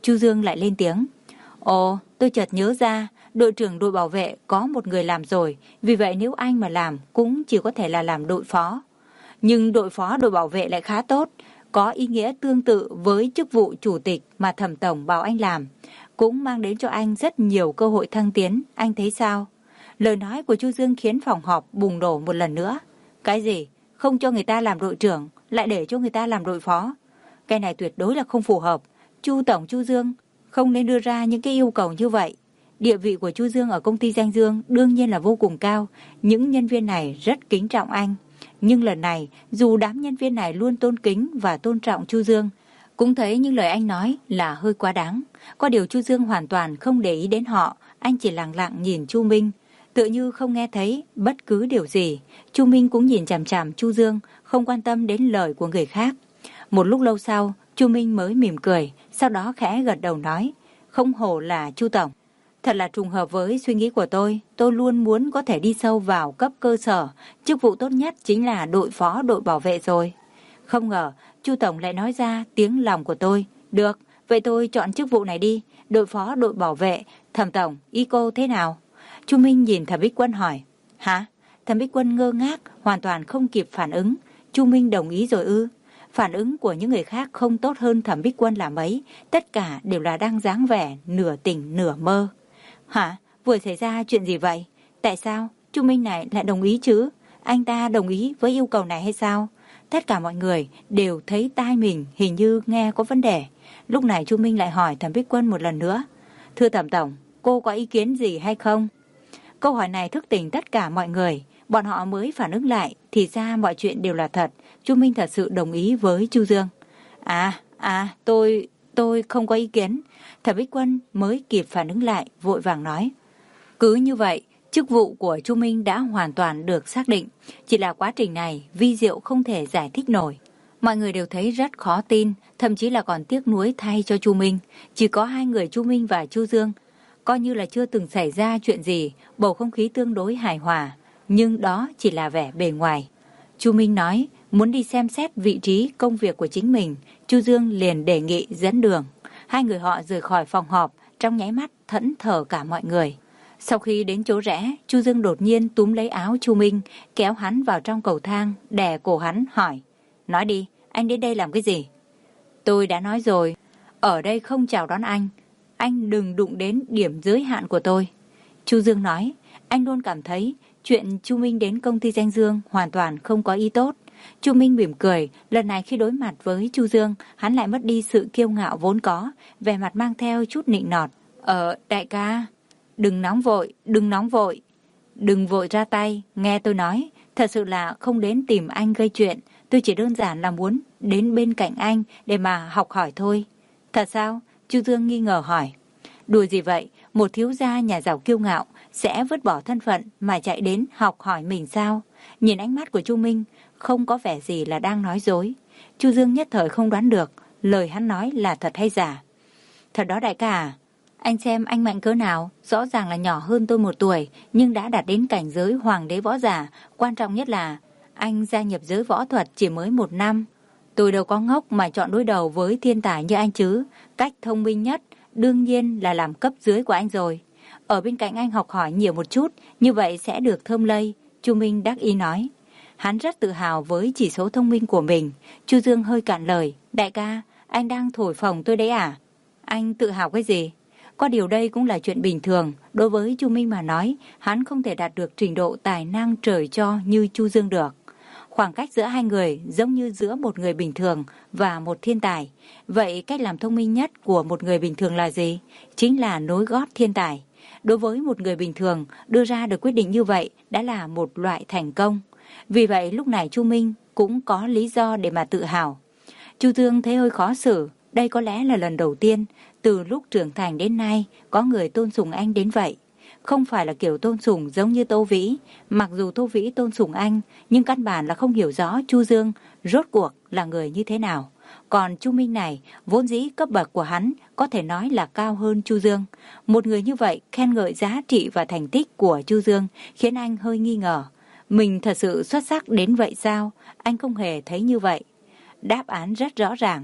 Chu Dương lại lên tiếng. Ồ, tôi chợt nhớ ra, đội trưởng đội bảo vệ có một người làm rồi, vì vậy nếu anh mà làm cũng chỉ có thể là làm đội phó. Nhưng đội phó đội bảo vệ lại khá tốt, có ý nghĩa tương tự với chức vụ chủ tịch mà Thẩm tổng bảo anh làm, cũng mang đến cho anh rất nhiều cơ hội thăng tiến, anh thấy sao? Lời nói của Chu Dương khiến phòng họp bùng nổ một lần nữa. Cái gì? Không cho người ta làm đội trưởng, lại để cho người ta làm đội phó? Cái này tuyệt đối là không phù hợp. Chu tổng Chu Dương không nên đưa ra những cái yêu cầu như vậy. Địa vị của Chu Dương ở công ty Danh Dương đương nhiên là vô cùng cao, những nhân viên này rất kính trọng anh. Nhưng lần này, dù đám nhân viên này luôn tôn kính và tôn trọng Chu Dương, cũng thấy những lời anh nói là hơi quá đáng. Có điều Chu Dương hoàn toàn không để ý đến họ, anh chỉ lặng lặng nhìn Chu Minh, tựa như không nghe thấy bất cứ điều gì. Chu Minh cũng nhìn chằm chằm Chu Dương, không quan tâm đến lời của người khác. Một lúc lâu sau, Chu Minh mới mỉm cười, sau đó khẽ gật đầu nói, không hổ là Chu tổng. Thật là trùng hợp với suy nghĩ của tôi, tôi luôn muốn có thể đi sâu vào cấp cơ sở, chức vụ tốt nhất chính là đội phó đội bảo vệ rồi. Không ngờ, Chu tổng lại nói ra tiếng lòng của tôi. Được, vậy tôi chọn chức vụ này đi, đội phó đội bảo vệ. Thẩm tổng, ý cô thế nào? Chu Minh nhìn Thẩm Bích Quân hỏi. Hả? Thẩm Bích Quân ngơ ngác, hoàn toàn không kịp phản ứng. Chu Minh đồng ý rồi ư? Phản ứng của những người khác không tốt hơn Thẩm Bích Quân là mấy, tất cả đều là đang dáng vẻ nửa tỉnh nửa mơ. Hả? Vừa xảy ra chuyện gì vậy? Tại sao Chu Minh này lại đồng ý chứ? Anh ta đồng ý với yêu cầu này hay sao? Tất cả mọi người đều thấy tai mình hình như nghe có vấn đề. Lúc này Chu Minh lại hỏi Thẩm Bích Quân một lần nữa. Thưa Thẩm tổng, cô có ý kiến gì hay không? Câu hỏi này thức tỉnh tất cả mọi người. Bọn họ mới phản ứng lại, thì ra mọi chuyện đều là thật. Chu Minh thật sự đồng ý với Chu Dương. À, à, tôi, tôi không có ý kiến. Thẩm Bích Quân mới kịp phản ứng lại, vội vàng nói. Cứ như vậy, chức vụ của Chu Minh đã hoàn toàn được xác định. Chỉ là quá trình này, vi diệu không thể giải thích nổi. Mọi người đều thấy rất khó tin, thậm chí là còn tiếc nuối thay cho Chu Minh. Chỉ có hai người Chu Minh và Chu Dương, coi như là chưa từng xảy ra chuyện gì, bầu không khí tương đối hài hòa. Nhưng đó chỉ là vẻ bề ngoài. Chu Minh nói muốn đi xem xét vị trí công việc của chính mình. Chu Dương liền đề nghị dẫn đường. Hai người họ rời khỏi phòng họp, trong nháy mắt thẫn thờ cả mọi người. Sau khi đến chỗ rẽ, Chu Dương đột nhiên túm lấy áo Chu Minh, kéo hắn vào trong cầu thang, đè cổ hắn hỏi. Nói đi, anh đến đây làm cái gì? Tôi đã nói rồi, ở đây không chào đón anh. Anh đừng đụng đến điểm giới hạn của tôi. Chu Dương nói, anh luôn cảm thấy chuyện Chu Minh đến công ty Danh Dương hoàn toàn không có ý tốt. Chu Minh mỉm cười, lần này khi đối mặt với Chu Dương, hắn lại mất đi sự kiêu ngạo vốn có, vẻ mặt mang theo chút nịnh nọt. Ờ, đại ca, đừng nóng vội, đừng nóng vội. Đừng vội ra tay, nghe tôi nói, thật sự là không đến tìm anh gây chuyện, tôi chỉ đơn giản là muốn đến bên cạnh anh để mà học hỏi thôi. Thật sao? Chu Dương nghi ngờ hỏi. Đùa gì vậy, một thiếu gia nhà giàu kiêu ngạo sẽ vứt bỏ thân phận mà chạy đến học hỏi mình sao? Nhìn ánh mắt của Chu Minh, không có vẻ gì là đang nói dối. Chu Dương nhất thời không đoán được lời hắn nói là thật hay giả. Thật đó đại ca à? Anh xem anh mạnh cỡ nào, rõ ràng là nhỏ hơn tôi một tuổi, nhưng đã đạt đến cảnh giới hoàng đế võ giả. Quan trọng nhất là anh gia nhập giới võ thuật chỉ mới một năm. Tôi đâu có ngốc mà chọn đối đầu với thiên tài như anh chứ. Cách thông minh nhất đương nhiên là làm cấp dưới của anh rồi. Ở bên cạnh anh học hỏi nhiều một chút, như vậy sẽ được thơm lây. Chu Minh đắc ý nói. Hắn rất tự hào với chỉ số thông minh của mình. Chu Dương hơi cạn lời. Đại ca, anh đang thổi phồng tôi đấy à? Anh tự hào cái gì? Có điều đây cũng là chuyện bình thường. Đối với Chu Minh mà nói, hắn không thể đạt được trình độ tài năng trời cho như Chu Dương được. Khoảng cách giữa hai người giống như giữa một người bình thường và một thiên tài. Vậy cách làm thông minh nhất của một người bình thường là gì? Chính là nối gót thiên tài. Đối với một người bình thường, đưa ra được quyết định như vậy đã là một loại thành công. Vì vậy lúc này Chu Minh cũng có lý do để mà tự hào. Chu Dương thấy hơi khó xử. Đây có lẽ là lần đầu tiên từ lúc trưởng thành đến nay có người tôn sùng anh đến vậy. Không phải là kiểu tôn sùng giống như Tô Vĩ. Mặc dù Tô Vĩ tôn sùng anh, nhưng căn bản là không hiểu rõ Chu Dương rốt cuộc là người như thế nào. Còn Chu Minh này, vốn dĩ cấp bậc của hắn có thể nói là cao hơn Chu Dương. Một người như vậy khen ngợi giá trị và thành tích của Chu Dương khiến anh hơi nghi ngờ. Mình thật sự xuất sắc đến vậy sao? Anh không hề thấy như vậy. Đáp án rất rõ ràng.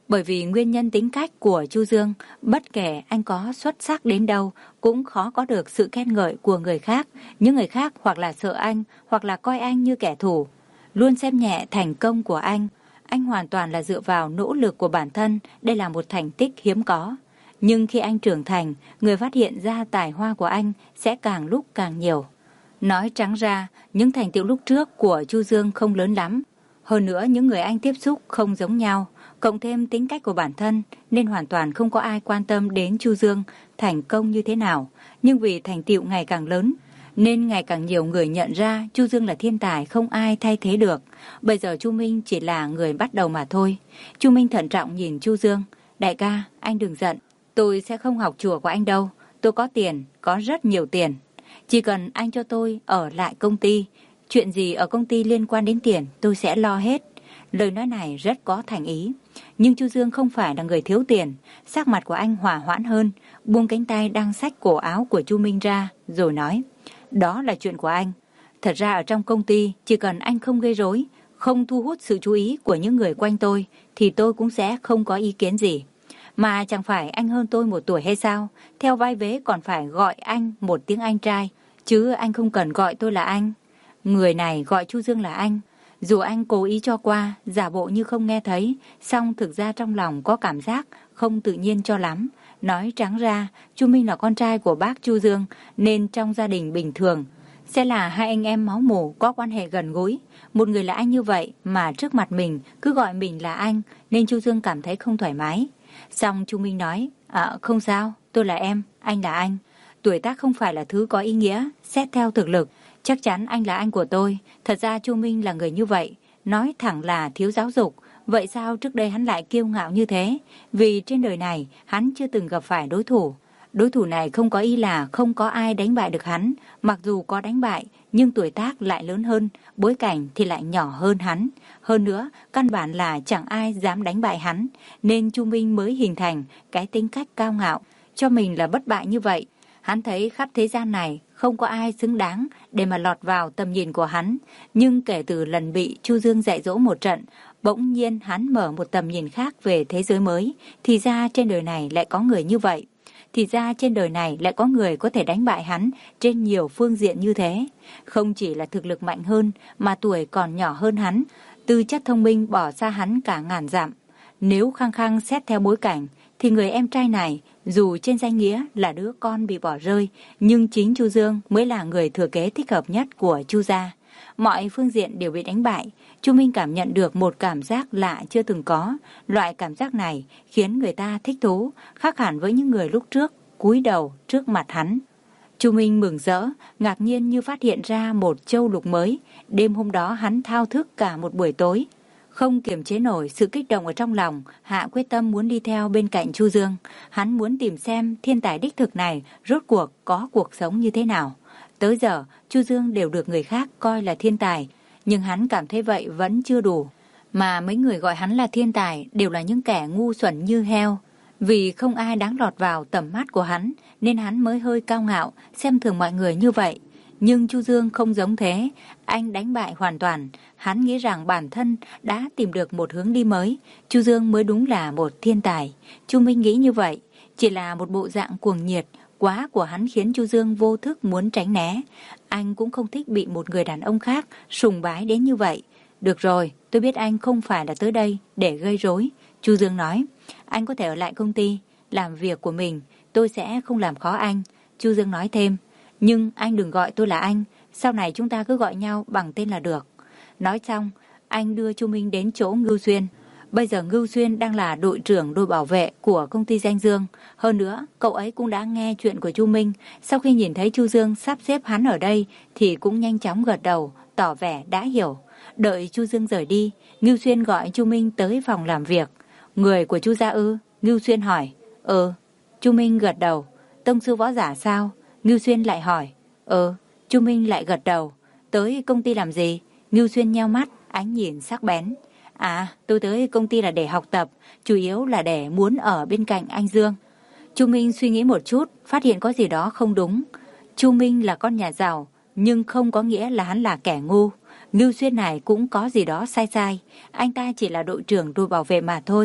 Bởi vì nguyên nhân tính cách của Chu Dương, bất kể anh có xuất sắc đến đâu cũng khó có được sự khen ngợi của người khác. Những người khác hoặc là sợ anh, hoặc là coi anh như kẻ thù, luôn xem nhẹ thành công của anh. Anh hoàn toàn là dựa vào nỗ lực của bản thân, đây là một thành tích hiếm có. Nhưng khi anh trưởng thành, người phát hiện ra tài hoa của anh sẽ càng lúc càng nhiều. Nói trắng ra, những thành tựu lúc trước của Chu Dương không lớn lắm. Hơn nữa, những người anh tiếp xúc không giống nhau, cộng thêm tính cách của bản thân nên hoàn toàn không có ai quan tâm đến Chu Dương thành công như thế nào. Nhưng vì thành tựu ngày càng lớn nên ngày càng nhiều người nhận ra Chu Dương là thiên tài không ai thay thế được. Bây giờ Chu Minh chỉ là người bắt đầu mà thôi. Chu Minh thận trọng nhìn Chu Dương. Đại ca, anh đừng giận. Tôi sẽ không học chùa của anh đâu. Tôi có tiền, có rất nhiều tiền. Chỉ cần anh cho tôi ở lại công ty, chuyện gì ở công ty liên quan đến tiền tôi sẽ lo hết. Lời nói này rất có thành ý. Nhưng Chu Dương không phải là người thiếu tiền. Sắc mặt của anh hòa hoãn hơn, buông cánh tay đang xách cổ áo của Chu Minh ra, rồi nói: Đó là chuyện của anh. Thật ra ở trong công ty, chỉ cần anh không gây rối, không thu hút sự chú ý của những người quanh tôi, thì tôi cũng sẽ không có ý kiến gì. Mà chẳng phải anh hơn tôi một tuổi hay sao? Theo vai vế còn phải gọi anh một tiếng anh trai, chứ anh không cần gọi tôi là anh. Người này gọi Chu Dương là anh. Dù anh cố ý cho qua, giả bộ như không nghe thấy, song thực ra trong lòng có cảm giác không tự nhiên cho lắm. Nói trắng ra, Chu Minh là con trai của bác Chu Dương, nên trong gia đình bình thường sẽ là hai anh em máu mủ có quan hệ gần gũi. Một người là anh như vậy mà trước mặt mình cứ gọi mình là anh, nên Chu Dương cảm thấy không thoải mái. Xong Chu Minh nói: À, không sao, tôi là em, anh là anh. Tuổi tác không phải là thứ có ý nghĩa, xét theo thực lực. Chắc chắn anh là anh của tôi. Thật ra Chu Minh là người như vậy, nói thẳng là thiếu giáo dục. Vậy sao trước đây hắn lại kiêu ngạo như thế? Vì trên đời này hắn chưa từng gặp phải đối thủ. Đối thủ này không có ý là không có ai đánh bại được hắn. Mặc dù có đánh bại, nhưng tuổi tác lại lớn hơn, bối cảnh thì lại nhỏ hơn hắn. Hơn nữa, căn bản là chẳng ai dám đánh bại hắn. Nên Chu Minh mới hình thành cái tính cách cao ngạo, cho mình là bất bại như vậy. Hắn thấy khắp thế gian này không có ai xứng đáng để mà lọt vào tầm nhìn của hắn. Nhưng kể từ lần bị Chu Dương dạy dỗ một trận, bỗng nhiên hắn mở một tầm nhìn khác về thế giới mới. Thì ra trên đời này lại có người như vậy. Thì ra trên đời này lại có người có thể đánh bại hắn trên nhiều phương diện như thế. Không chỉ là thực lực mạnh hơn, mà tuổi còn nhỏ hơn hắn, tư chất thông minh bỏ xa hắn cả ngàn dặm. Nếu khăng khăng xét theo bối cảnh, thì người em trai này dù trên danh nghĩa là đứa con bị bỏ rơi, nhưng chính Chu Dương mới là người thừa kế thích hợp nhất của Chu gia. Mọi phương diện đều bị đánh bại. Chu Minh cảm nhận được một cảm giác lạ chưa từng có. Loại cảm giác này khiến người ta thích thú, khác hẳn với những người lúc trước cúi đầu trước mặt hắn. Chu Minh mừng rỡ, ngạc nhiên như phát hiện ra một châu lục mới. Đêm hôm đó hắn thao thức cả một buổi tối, không kiềm chế nổi sự kích động ở trong lòng, hạ quyết tâm muốn đi theo bên cạnh Chu Dương. Hắn muốn tìm xem thiên tài đích thực này rốt cuộc có cuộc sống như thế nào. Tới giờ, Chu Dương đều được người khác coi là thiên tài, nhưng hắn cảm thấy vậy vẫn chưa đủ. Mà mấy người gọi hắn là thiên tài đều là những kẻ ngu xuẩn như heo. Vì không ai đáng lọt vào tầm mắt của hắn, nên hắn mới hơi cao ngạo, xem thường mọi người như vậy. Nhưng Chu Dương không giống thế, anh đánh bại hoàn toàn. Hắn nghĩ rằng bản thân đã tìm được một hướng đi mới, Chu Dương mới đúng là một thiên tài. Chu Minh nghĩ như vậy, chỉ là một bộ dạng cuồng nhiệt quá của hắn khiến Chu Dương vô thức muốn tránh né. Anh cũng không thích bị một người đàn ông khác sùng bái đến như vậy. Được rồi, tôi biết anh không phải là tới đây để gây rối, Chu Dương nói. Anh có thể ở lại công ty, làm việc của mình, tôi sẽ không làm khó anh. Chu Dương nói thêm, nhưng anh đừng gọi tôi là anh, sau này chúng ta cứ gọi nhau bằng tên là được. Nói xong, anh đưa Chu Minh đến chỗ Ngưu Xuyên. Bây giờ Ngưu Xuyên đang là đội trưởng đội bảo vệ của công ty Danh Dương. Hơn nữa, cậu ấy cũng đã nghe chuyện của Chu Minh. Sau khi nhìn thấy Chu Dương sắp xếp hắn ở đây thì cũng nhanh chóng gật đầu, tỏ vẻ đã hiểu. Đợi Chu Dương rời đi, Ngưu Xuyên gọi Chu Minh tới phòng làm việc. Người của Chu gia ư? Ngưu Xuyên hỏi. Ừ. Chu Minh gật đầu. Tông sư võ giả sao? Ngưu Xuyên lại hỏi. Ừ. Chu Minh lại gật đầu. Tới công ty làm gì? Ngưu Xuyên nheo mắt, ánh nhìn sắc bén. À, tôi tới công ty là để học tập, chủ yếu là để muốn ở bên cạnh anh Dương. Chu Minh suy nghĩ một chút, phát hiện có gì đó không đúng. Chu Minh là con nhà giàu, nhưng không có nghĩa là hắn là kẻ ngu. Ngưu Xuyên này cũng có gì đó sai sai. Anh ta chỉ là đội trưởng đội bảo vệ mà thôi.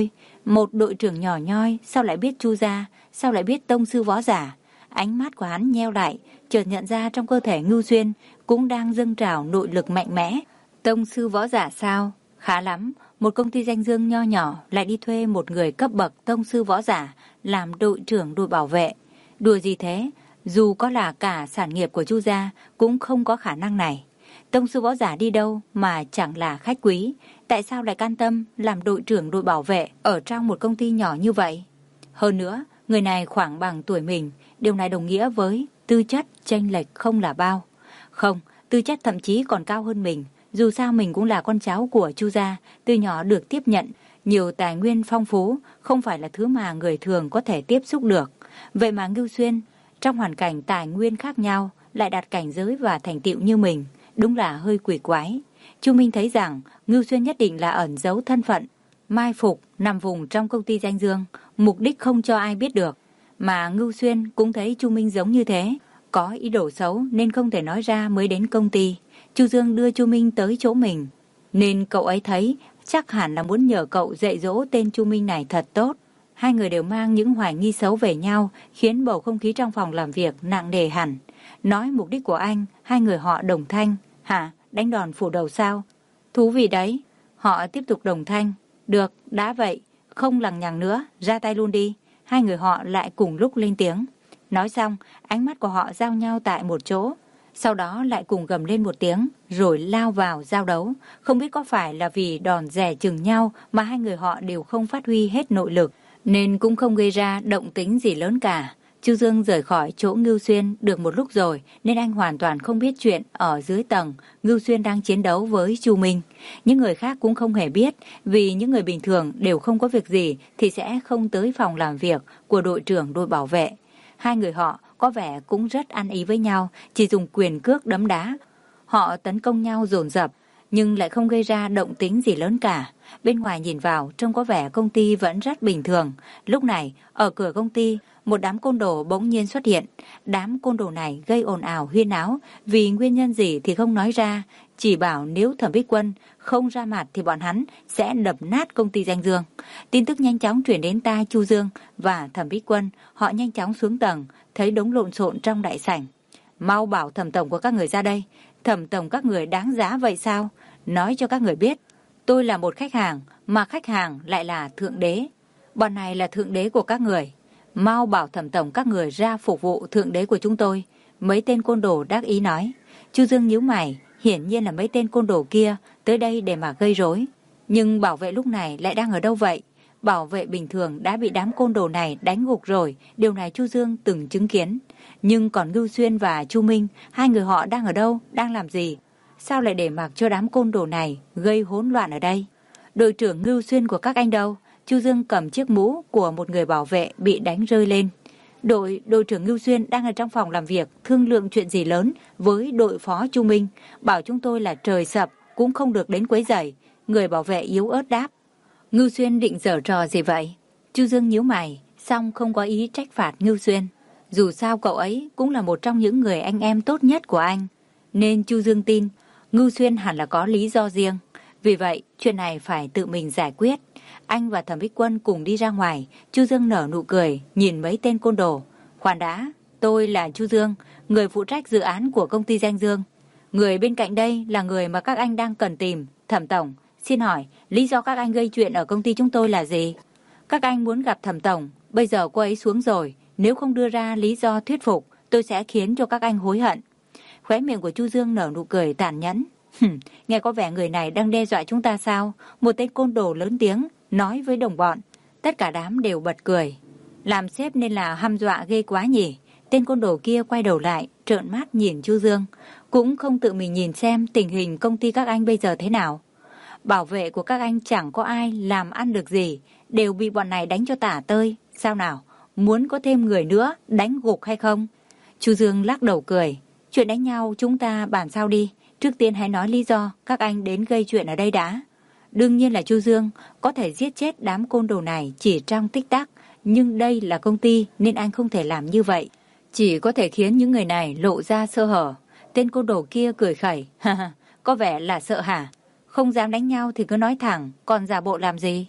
Một đội trưởng nhỏ nhoi sao lại biết Chu gia, sao lại biết tông sư võ giả? Ánh mắt của hắn nheo lại, chợt nhận ra trong cơ thể Ngưu Xuyên cũng đang dâng trào nội lực mạnh mẽ. Tông sư võ giả sao? Khá lắm, một công ty danh dương nho nhỏ lại đi thuê một người cấp bậc tông sư võ giả làm đội trưởng đội bảo vệ. Đùa gì thế? Dù có là cả sản nghiệp của Chu gia cũng không có khả năng này. Tông sư võ giả đi đâu mà chẳng là khách quý, tại sao lại can tâm làm đội trưởng đội bảo vệ ở trong một công ty nhỏ như vậy? Hơn nữa, người này khoảng bằng tuổi mình, điều này đồng nghĩa với tư chất chênh lệch không là bao. Không, tư chất thậm chí còn cao hơn mình, dù sao mình cũng là con cháu của Chu gia, từ nhỏ được tiếp nhận nhiều tài nguyên phong phú, không phải là thứ mà người thường có thể tiếp xúc được. Vậy mà Ngưu Xuyên, trong hoàn cảnh tài nguyên khác nhau, lại đạt cảnh giới và thành tựu như mình, đúng là hơi quỷ quái. Chu Minh thấy rằng Ngưu Xuyên nhất định là ẩn giấu thân phận, mai phục nằm vùng trong công ty danh dương, mục đích không cho ai biết được. Mà Ngưu Xuyên cũng thấy Chu Minh giống như thế, có ý đồ xấu nên không thể nói ra mới đến công ty. Chu Dương đưa Chu Minh tới chỗ mình, nên cậu ấy thấy chắc hẳn là muốn nhờ cậu dạy dỗ tên Chu Minh này thật tốt. Hai người đều mang những hoài nghi xấu về nhau, khiến bầu không khí trong phòng làm việc nặng nề hẳn. Nói mục đích của anh, hai người họ đồng thanh. Hả? Đánh đòn phủ đầu sao? Thú vị đấy. Họ tiếp tục đồng thanh. Được, đã vậy, không lằng nhằng nữa, ra tay luôn đi. Hai người họ lại cùng lúc lên tiếng. Nói xong, ánh mắt của họ giao nhau tại một chỗ. Sau đó lại cùng gầm lên một tiếng, rồi lao vào giao đấu. Không biết có phải là vì đòn rẻ chừng nhau mà hai người họ đều không phát huy hết nội lực, nên cũng không gây ra động tĩnh gì lớn cả. Chu Dương rời khỏi chỗ Ngưu Xuyên được một lúc rồi, nên anh hoàn toàn không biết chuyện ở dưới tầng Ngưu Xuyên đang chiến đấu với Chu Minh. Những người khác cũng không hề biết, vì những người bình thường đều không có việc gì thì sẽ không tới phòng làm việc của đội trưởng đội bảo vệ. Hai người họ có vẻ cũng rất ăn ý với nhau, chỉ dùng quyền cước đấm đá. Họ tấn công nhau dồn dập, nhưng lại không gây ra động tĩnh gì lớn cả. Bên ngoài nhìn vào trông có vẻ công ty vẫn rất bình thường. Lúc này, ở cửa công ty, một đám côn đồ bỗng nhiên xuất hiện. Đám côn đồ này gây ồn ào huyên náo, vì nguyên nhân gì thì không nói ra, chỉ bảo nếu Thẩm Bích Quân không ra mặt thì bọn hắn sẽ đập nát công ty danh dương. Tin tức nhanh chóng truyền đến tai Chu Dương và Thẩm Bích Quân. Họ nhanh chóng xuống tầng, thấy đống lộn xộn trong đại sảnh. Mau bảo Thẩm tổng của các người ra đây. Thẩm tổng các người đáng giá vậy sao? Nói cho các người biết, tôi là một khách hàng, mà khách hàng lại là thượng đế. Bọn này là thượng đế của các người. Mau bảo Thẩm tổng các người ra phục vụ thượng đế của chúng tôi. Mấy tên côn đồ đắc ý nói. Chu Dương nhíu mày, hiển nhiên là mấy tên côn đồ kia tới đây để mà gây rối. Nhưng bảo vệ lúc này lại đang ở đâu vậy? Bảo vệ bình thường đã bị đám côn đồ này đánh gục rồi, điều này Chu Dương từng chứng kiến. Nhưng còn Ngưu Xuyên và Chu Minh, hai người họ đang ở đâu, đang làm gì? Sao lại để mặc cho đám côn đồ này gây hỗn loạn ở đây? Đội trưởng Ngưu Xuyên của các anh đâu? Chu Dương cầm chiếc mũ của một người bảo vệ bị đánh rơi lên. Đội đội trưởng Ngưu Xuyên đang ở trong phòng làm việc thương lượng chuyện gì lớn với đội phó Chu Minh, bảo chúng tôi là trời sập cũng không được đến quấy rầy. Người bảo vệ yếu ớt đáp. Ngưu Xuyên định giở trò gì vậy? Chu Dương nhíu mày, song không có ý trách phạt Ngưu Xuyên. Dù sao cậu ấy cũng là một trong những người anh em tốt nhất của anh, nên Chu Dương tin Ngưu Xuyên hẳn là có lý do riêng. Vì vậy, chuyện này phải tự mình giải quyết. Anh và Thẩm Bích Quân cùng đi ra ngoài. Chu Dương nở nụ cười, nhìn mấy tên côn đồ. Khoan đã, tôi là Chu Dương, người phụ trách dự án của công ty Danh Dương. Người bên cạnh đây là người mà các anh đang cần tìm, Thẩm tổng. Xin hỏi, lý do các anh gây chuyện ở công ty chúng tôi là gì? Các anh muốn gặp Thẩm tổng, bây giờ cô ấy xuống rồi. Nếu không đưa ra lý do thuyết phục, tôi sẽ khiến cho các anh hối hận. Khóe miệng của Chu Dương nở nụ cười tàn nhẫn. Nghe có vẻ người này đang đe dọa chúng ta sao? Một tên côn đồ lớn tiếng nói với đồng bọn. Tất cả đám đều bật cười. Làm sếp nên là hăm dọa ghê quá nhỉ? Tên côn đồ kia quay đầu lại, trợn mắt nhìn Chu Dương, cũng không tự mình nhìn xem tình hình công ty các anh bây giờ thế nào. Bảo vệ của các anh chẳng có ai làm ăn được gì, đều bị bọn này đánh cho tả tơi. Sao nào? Muốn có thêm người nữa đánh gục hay không? Chu Dương lắc đầu cười. Chuyện đánh nhau chúng ta bàn sau đi. Trước tiên hãy nói lý do các anh đến gây chuyện ở đây đã. Đương nhiên là Chu Dương có thể giết chết đám côn đồ này chỉ trong tích tắc, nhưng đây là công ty nên anh không thể làm như vậy. Chỉ có thể khiến những người này lộ ra sơ hở. Tên côn đồ kia cười khẩy. Có vẻ là sợ hả? Không dám đánh nhau thì cứ nói thẳng, còn giả bộ làm gì?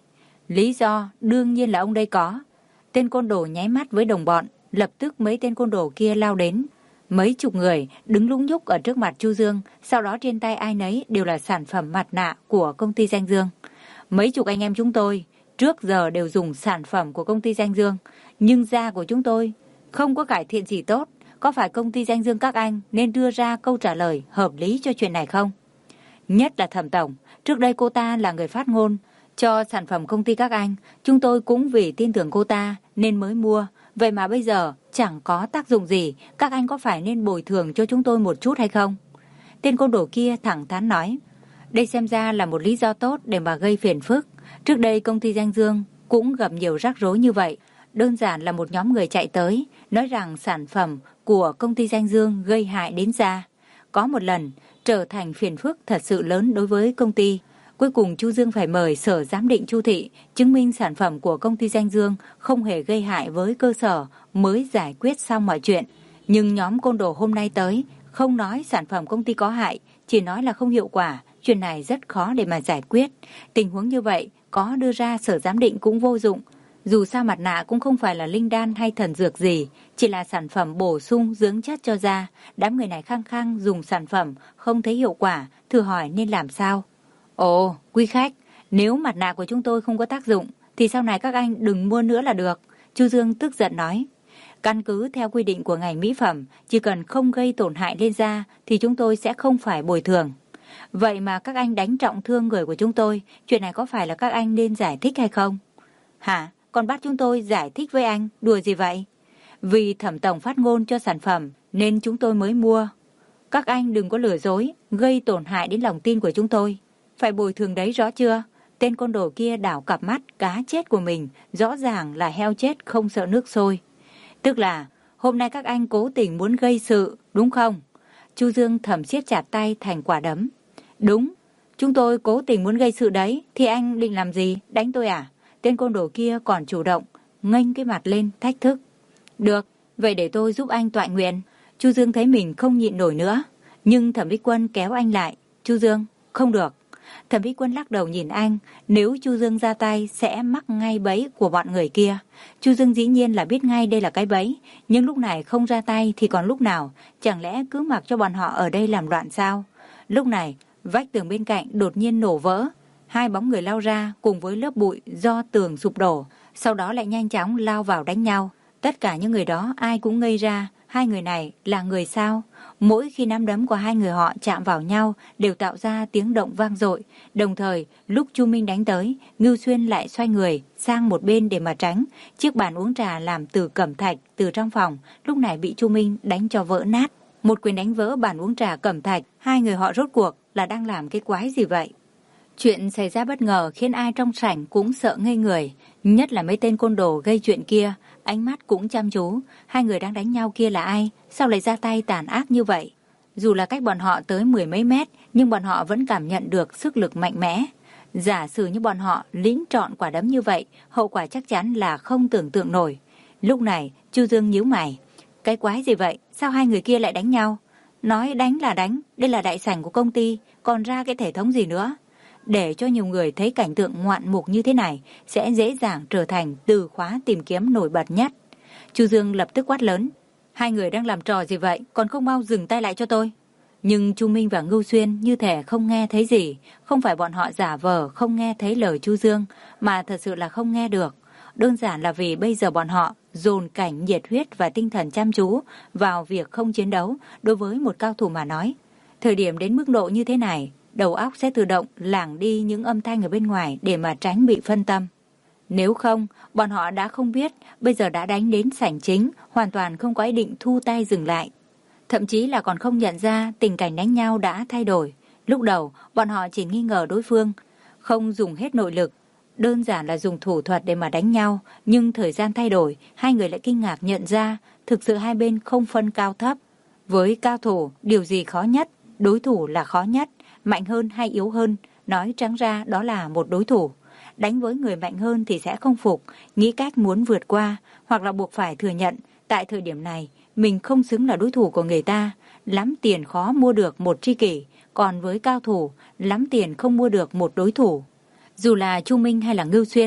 Lý do đương nhiên là ông đây có. Tên côn đồ nháy mắt với đồng bọn, lập tức mấy tên côn đồ kia lao đến. Mấy chục người đứng lúng nhúc ở trước mặt Chu Dương, sau đó trên tay ai nấy đều là sản phẩm mặt nạ của công ty Danh Dương. Mấy chục anh em chúng tôi trước giờ đều dùng sản phẩm của công ty Danh Dương, nhưng da của chúng tôi không có cải thiện gì tốt. Có phải công ty Danh Dương các anh nên đưa ra câu trả lời hợp lý cho chuyện này không? Nhất là Thẩm tổng, trước đây cô ta là người phát ngôn cho sản phẩm công ty các anh, chúng tôi cũng vì tin tưởng cô ta nên mới mua. Vậy mà bây giờ chẳng có tác dụng gì, các anh có phải nên bồi thường cho chúng tôi một chút hay không? Tên côn đồ kia thẳng thắn nói. Đây xem ra là một lý do tốt để mà gây phiền phức. Trước đây công ty Danh Dương cũng gặp nhiều rắc rối như vậy. Đơn giản là một nhóm người chạy tới, nói rằng sản phẩm của công ty Danh Dương gây hại đến da. Có một lần trở thành phiền phức thật sự lớn đối với công ty. Cuối cùng Chu Dương phải mời sở giám định Chu thị chứng minh sản phẩm của công ty Danh Dương không hề gây hại với cơ sở mới giải quyết xong mọi chuyện. Nhưng nhóm côn đồ hôm nay tới không nói sản phẩm công ty có hại, chỉ nói là không hiệu quả. Chuyện này rất khó để mà giải quyết. Tình huống như vậy có đưa ra sở giám định cũng vô dụng. Dù sao mặt nạ cũng không phải là linh đan hay thần dược gì, chỉ là sản phẩm bổ sung dưỡng chất cho da. Đám người này khăng khăng dùng sản phẩm không thấy hiệu quả, thử hỏi nên làm sao? Ồ, quý khách, nếu mặt nạ của chúng tôi không có tác dụng thì sau này các anh đừng mua nữa là được. Chu Dương tức giận nói. Căn cứ theo quy định của ngành mỹ phẩm, chỉ cần không gây tổn hại lên da thì chúng tôi sẽ không phải bồi thường. Vậy mà các anh đánh trọng thương người của chúng tôi, chuyện này có phải là các anh nên giải thích hay không? Hả? Còn bắt chúng tôi giải thích với anh, đùa gì vậy? Vì Thẩm tổng phát ngôn cho sản phẩm nên chúng tôi mới mua. Các anh đừng có lừa dối, gây tổn hại đến lòng tin của chúng tôi. Phải bồi thường đấy, rõ chưa? Tên côn đồ kia đảo cặp mắt cá chết của mình, rõ ràng là heo chết không sợ nước sôi. Tức là hôm nay các anh cố tình muốn gây sự, đúng không? Chu Dương thầm siết chặt tay thành quả đấm. Đúng, chúng tôi cố tình muốn gây sự đấy, thì anh định làm gì? Đánh tôi à? Tên côn đồ kia còn chủ động, nghênh cái mặt lên thách thức. Được, vậy để tôi giúp anh tọa nguyện. Chu Dương thấy mình không nhịn nổi nữa, nhưng Thẩm Bích Quân kéo anh lại. Chu Dương, không được. Thẩm Bích Quân lắc đầu nhìn anh, nếu Chu Dương ra tay sẽ mắc ngay bẫy của bọn người kia. Chu Dương dĩ nhiên là biết ngay đây là cái bẫy, nhưng lúc này không ra tay thì còn lúc nào? Chẳng lẽ cứ mặc cho bọn họ ở đây làm loạn sao? Lúc này, vách tường bên cạnh đột nhiên nổ vỡ. Hai bóng người lao ra cùng với lớp bụi do tường sụp đổ, sau đó lại nhanh chóng lao vào đánh nhau. Tất cả những người đó ai cũng ngây ra, hai người này là người sao? Mỗi khi nắm đấm của hai người họ chạm vào nhau đều tạo ra tiếng động vang dội. Đồng thời, lúc Chu Minh đánh tới, Ngưu Xuyên lại xoay người sang một bên để mà tránh. Chiếc bàn uống trà làm từ cẩm thạch từ trong phòng, lúc này bị Chu Minh đánh cho vỡ nát. Một quyền đánh vỡ bàn uống trà cẩm thạch, hai người họ rốt cuộc là đang làm cái quái gì vậy? Chuyện xảy ra bất ngờ khiến ai trong sảnh cũng sợ ngây người, nhất là mấy tên côn đồ gây chuyện kia, ánh mắt cũng chăm chú. Hai người đang đánh nhau kia là ai? Sao lại ra tay tàn ác như vậy? Dù là cách bọn họ tới mười mấy mét, nhưng bọn họ vẫn cảm nhận được sức lực mạnh mẽ. Giả sử như bọn họ lĩnh trọn quả đấm như vậy, hậu quả chắc chắn là không tưởng tượng nổi. Lúc này, Chu Dương nhíu mày. Cái quái gì vậy? Sao hai người kia lại đánh nhau? Nói đánh là đánh, đây là đại sảnh của công ty, còn ra cái thể thống gì nữa? Để cho nhiều người thấy cảnh tượng ngoạn mục như thế này sẽ dễ dàng trở thành từ khóa tìm kiếm nổi bật nhất. Chu Dương lập tức quát lớn. Hai người đang làm trò gì vậy? Còn không mau dừng tay lại cho tôi. Nhưng Chu Minh và Ngưu Xuyên như thể không nghe thấy gì. Không phải bọn họ giả vờ không nghe thấy lời Chu Dương, mà thật sự là không nghe được. Đơn giản là vì bây giờ bọn họ dồn cảnh nhiệt huyết và tinh thần chăm chú vào việc không chiến đấu. Đối với một cao thủ mà nói, thời điểm đến mức độ như thế này, đầu óc sẽ tự động lảng đi những âm thanh ở bên ngoài để mà tránh bị phân tâm. Nếu không, bọn họ đã không biết, bây giờ đã đánh đến sảnh chính, hoàn toàn không có ý định thu tay dừng lại. Thậm chí là còn không nhận ra tình cảnh đánh nhau đã thay đổi. Lúc đầu, bọn họ chỉ nghi ngờ đối phương, không dùng hết nội lực, đơn giản là dùng thủ thuật để mà đánh nhau. Nhưng thời gian thay đổi, hai người lại kinh ngạc nhận ra, thực sự hai bên không phân cao thấp. Với cao thủ, điều gì khó nhất? Đối thủ là khó nhất. Mạnh hơn hay yếu hơn, nói trắng ra đó là một đối thủ. Đánh với người mạnh hơn thì sẽ không phục, nghĩ cách muốn vượt qua, hoặc là buộc phải thừa nhận, tại thời điểm này, mình không xứng là đối thủ của người ta. Lắm tiền khó mua được một tri kỷ, còn với cao thủ, lắm tiền không mua được một đối thủ. Dù là Chu Minh hay là Ngưu Xuyên,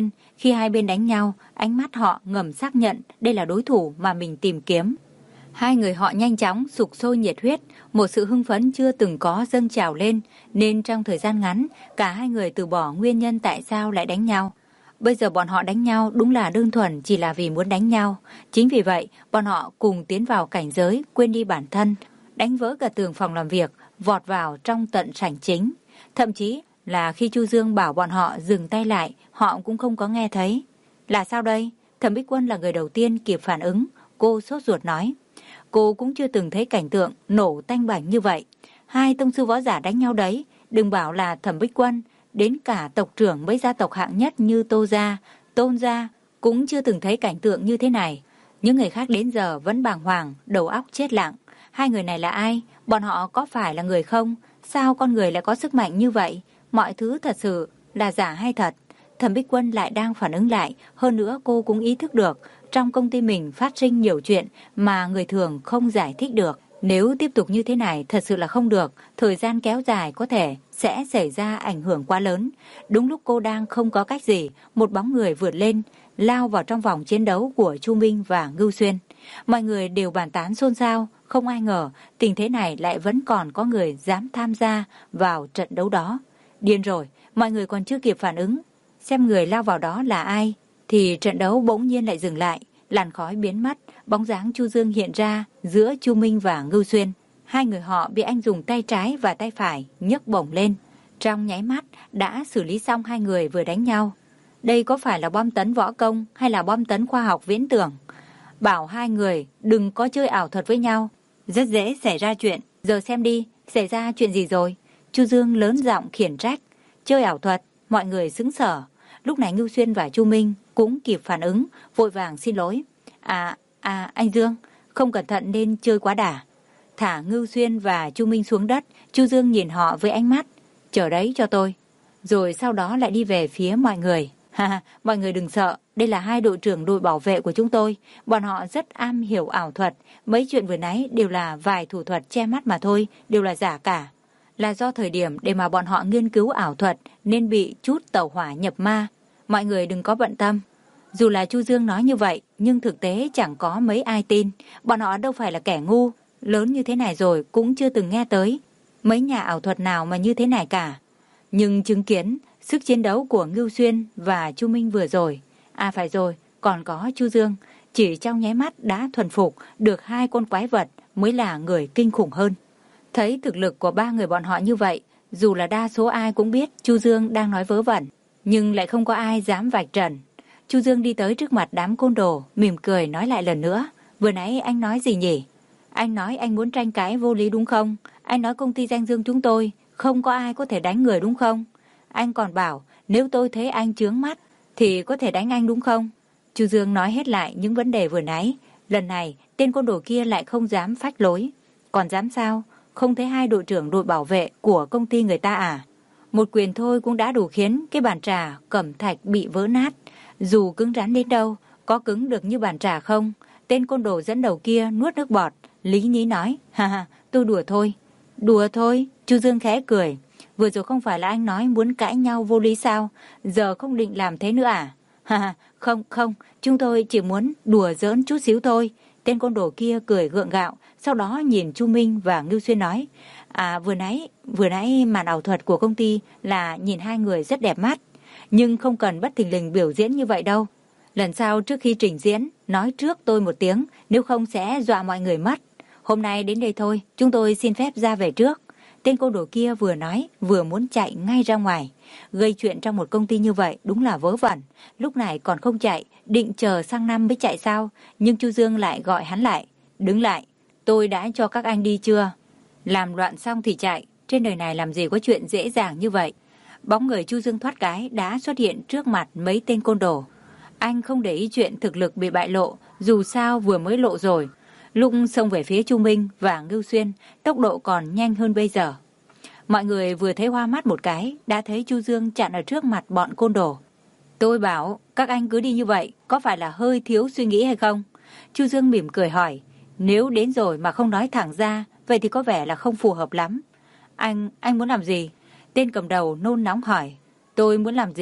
Khi hai bên đánh nhau, ánh mắt họ ngầm xác nhận đây là đối thủ mà mình tìm kiếm. Hai người họ nhanh chóng sục sôi nhiệt huyết, một sự hưng phấn chưa từng có dâng trào lên, nên trong thời gian ngắn, cả hai người từ bỏ nguyên nhân tại sao lại đánh nhau. Bây giờ bọn họ đánh nhau đúng là đơn thuần chỉ là vì muốn đánh nhau. Chính vì vậy, bọn họ cùng tiến vào cảnh giới, quên đi bản thân, đánh vỡ cả tường phòng làm việc, vọt vào trong tận sảnh chính. Thậm chí là khi Chu Dương bảo bọn họ dừng tay lại, họ cũng không có nghe thấy. Là sao đây? Thẩm Bích Quân là người đầu tiên kịp phản ứng. Cô sốt ruột nói. Cô cũng chưa từng thấy cảnh tượng nổ tanh bành như vậy. Hai tông sư võ giả đánh nhau đấy, đừng bảo là Thẩm Bích Quân, đến cả tộc trưởng mấy gia tộc hạng nhất như Tô Gia, Tôn Gia cũng chưa từng thấy cảnh tượng như thế này. Những người khác đến giờ vẫn bàng hoàng, đầu óc chết lặng. Hai người này là ai? Bọn họ có phải là người không? Sao con người lại có sức mạnh như vậy? Mọi thứ thật sự là giả hay thật? Thẩm Bích Quân lại đang phản ứng lại, hơn nữa cô cũng ý thức được trong công ty mình phát sinh nhiều chuyện mà người thường không giải thích được. Nếu tiếp tục như thế này thật sự là không được, thời gian kéo dài có thể sẽ xảy ra ảnh hưởng quá lớn. Đúng lúc cô đang không có cách gì, một bóng người vượt lên, lao vào trong vòng chiến đấu của Chu Minh và Ngưu Xuyên. Mọi người đều bàn tán xôn xao, không ai ngờ tình thế này lại vẫn còn có người dám tham gia vào trận đấu đó. Điên rồi, mọi người còn chưa kịp phản ứng xem người lao vào đó là ai, thì trận đấu bỗng nhiên lại dừng lại, làn khói biến mất, bóng dáng Chu Dương hiện ra giữa Chu Minh và Ngưu Xuyên. Hai người họ bị anh dùng tay trái và tay phải nhấc bổng lên, trong nháy mắt đã xử lý xong hai người vừa đánh nhau. Đây có phải là bom tấn võ công hay là bom tấn khoa học viễn tưởng? Bảo hai người đừng có chơi ảo thuật với nhau, rất dễ xảy ra chuyện. Giờ xem đi, xảy ra chuyện gì rồi? Chu Dương lớn giọng khiển trách. Chơi ảo thuật? Mọi người sững sờ. Lúc này Ngưu Xuyên và Chu Minh cũng kịp phản ứng, vội vàng xin lỗi. À, à, anh Dương, không cẩn thận nên chơi quá đà. Thả Ngưu Xuyên và Chu Minh xuống đất, Chu Dương nhìn họ với ánh mắt. Chờ đấy cho tôi. Rồi sau đó lại đi về phía mọi người. Ha ha, mọi người đừng sợ, đây là hai đội trưởng đội bảo vệ của chúng tôi. Bọn họ rất am hiểu ảo thuật. Mấy chuyện vừa nãy đều là vài thủ thuật che mắt mà thôi, đều là giả cả. Là do thời điểm để mà bọn họ nghiên cứu ảo thuật nên bị chút tẩu hỏa nhập ma. Mọi người đừng có bận tâm. Dù là Chu Dương nói như vậy, nhưng thực tế chẳng có mấy ai tin. Bọn họ đâu phải là kẻ ngu, lớn như thế này rồi cũng chưa từng nghe tới mấy nhà ảo thuật nào mà như thế này cả. Nhưng chứng kiến sức chiến đấu của Ngưu Xuyên và Chu Minh vừa rồi, à phải rồi, còn có Chu Dương, chỉ trong nháy mắt đã thuần phục được hai con quái vật mới là người kinh khủng hơn. Thấy thực lực của ba người bọn họ như vậy, dù là đa số ai cũng biết Chu Dương đang nói vớ vẩn, nhưng lại không có ai dám vạch trần. Chu Dương đi tới trước mặt đám côn đồ, mỉm cười nói lại lần nữa. Vừa nãy anh nói gì nhỉ? Anh nói anh muốn tranh cãi vô lý đúng không? Anh nói công ty danh dương chúng tôi không có ai có thể đánh người đúng không? Anh còn bảo nếu tôi thấy anh chướng mắt thì có thể đánh anh đúng không? Chu Dương nói hết lại những vấn đề vừa nãy. Lần này tên côn đồ kia lại không dám phách lối. Còn dám sao? Không thấy hai đội trưởng đội bảo vệ của công ty người ta à? Một quyền thôi cũng đã đủ khiến cái bàn trà cẩm thạch bị vỡ nát. Dù cứng rắn đến đâu, có cứng được như bàn trà không? Tên côn đồ dẫn đầu kia nuốt nước bọt, lý nhí nói. Ha ha, tôi đùa thôi. Đùa thôi? Chu Dương khẽ cười. Vừa rồi không phải là anh nói muốn cãi nhau vô lý sao? Giờ không định làm thế nữa à? Ha ha, không không, chúng tôi chỉ muốn đùa giỡn chút xíu thôi. Tên côn đồ kia cười gượng gạo, sau đó nhìn Chu Minh và Ngưu Xuyên nói. À vừa nãy, vừa nãy màn ảo thuật của công ty là nhìn hai người rất đẹp mắt. Nhưng không cần bất thình lình biểu diễn như vậy đâu. Lần sau trước khi trình diễn, nói trước tôi một tiếng, nếu không sẽ dọa mọi người mất. Hôm nay đến đây thôi, chúng tôi xin phép ra về trước. Tên côn đồ kia vừa nói, vừa muốn chạy ngay ra ngoài. Gây chuyện trong một công ty như vậy đúng là vớ vẩn. Lúc này còn không chạy, định chờ sang năm mới chạy sao. Nhưng Chu Dương lại gọi hắn lại. Đứng lại, tôi đã cho các anh đi chưa? Làm loạn xong thì chạy, trên đời này làm gì có chuyện dễ dàng như vậy. Bóng người Chu Dương thoát cái đã xuất hiện trước mặt mấy tên côn đồ. Anh không để ý chuyện thực lực bị bại lộ, dù sao vừa mới lộ rồi. Lúc xông về phía Chu Minh và Ngưu Xuyên, tốc độ còn nhanh hơn bây giờ. Mọi người vừa thấy hoa mắt một cái, đã thấy Chu Dương chặn ở trước mặt bọn côn đồ. Tôi bảo, các anh cứ đi như vậy, có phải là hơi thiếu suy nghĩ hay không? Chu Dương mỉm cười hỏi, nếu đến rồi mà không nói thẳng ra, vậy thì có vẻ là không phù hợp lắm. Anh, anh muốn làm gì? Tên cầm đầu nôn nóng hỏi. Tôi muốn làm gì? Chu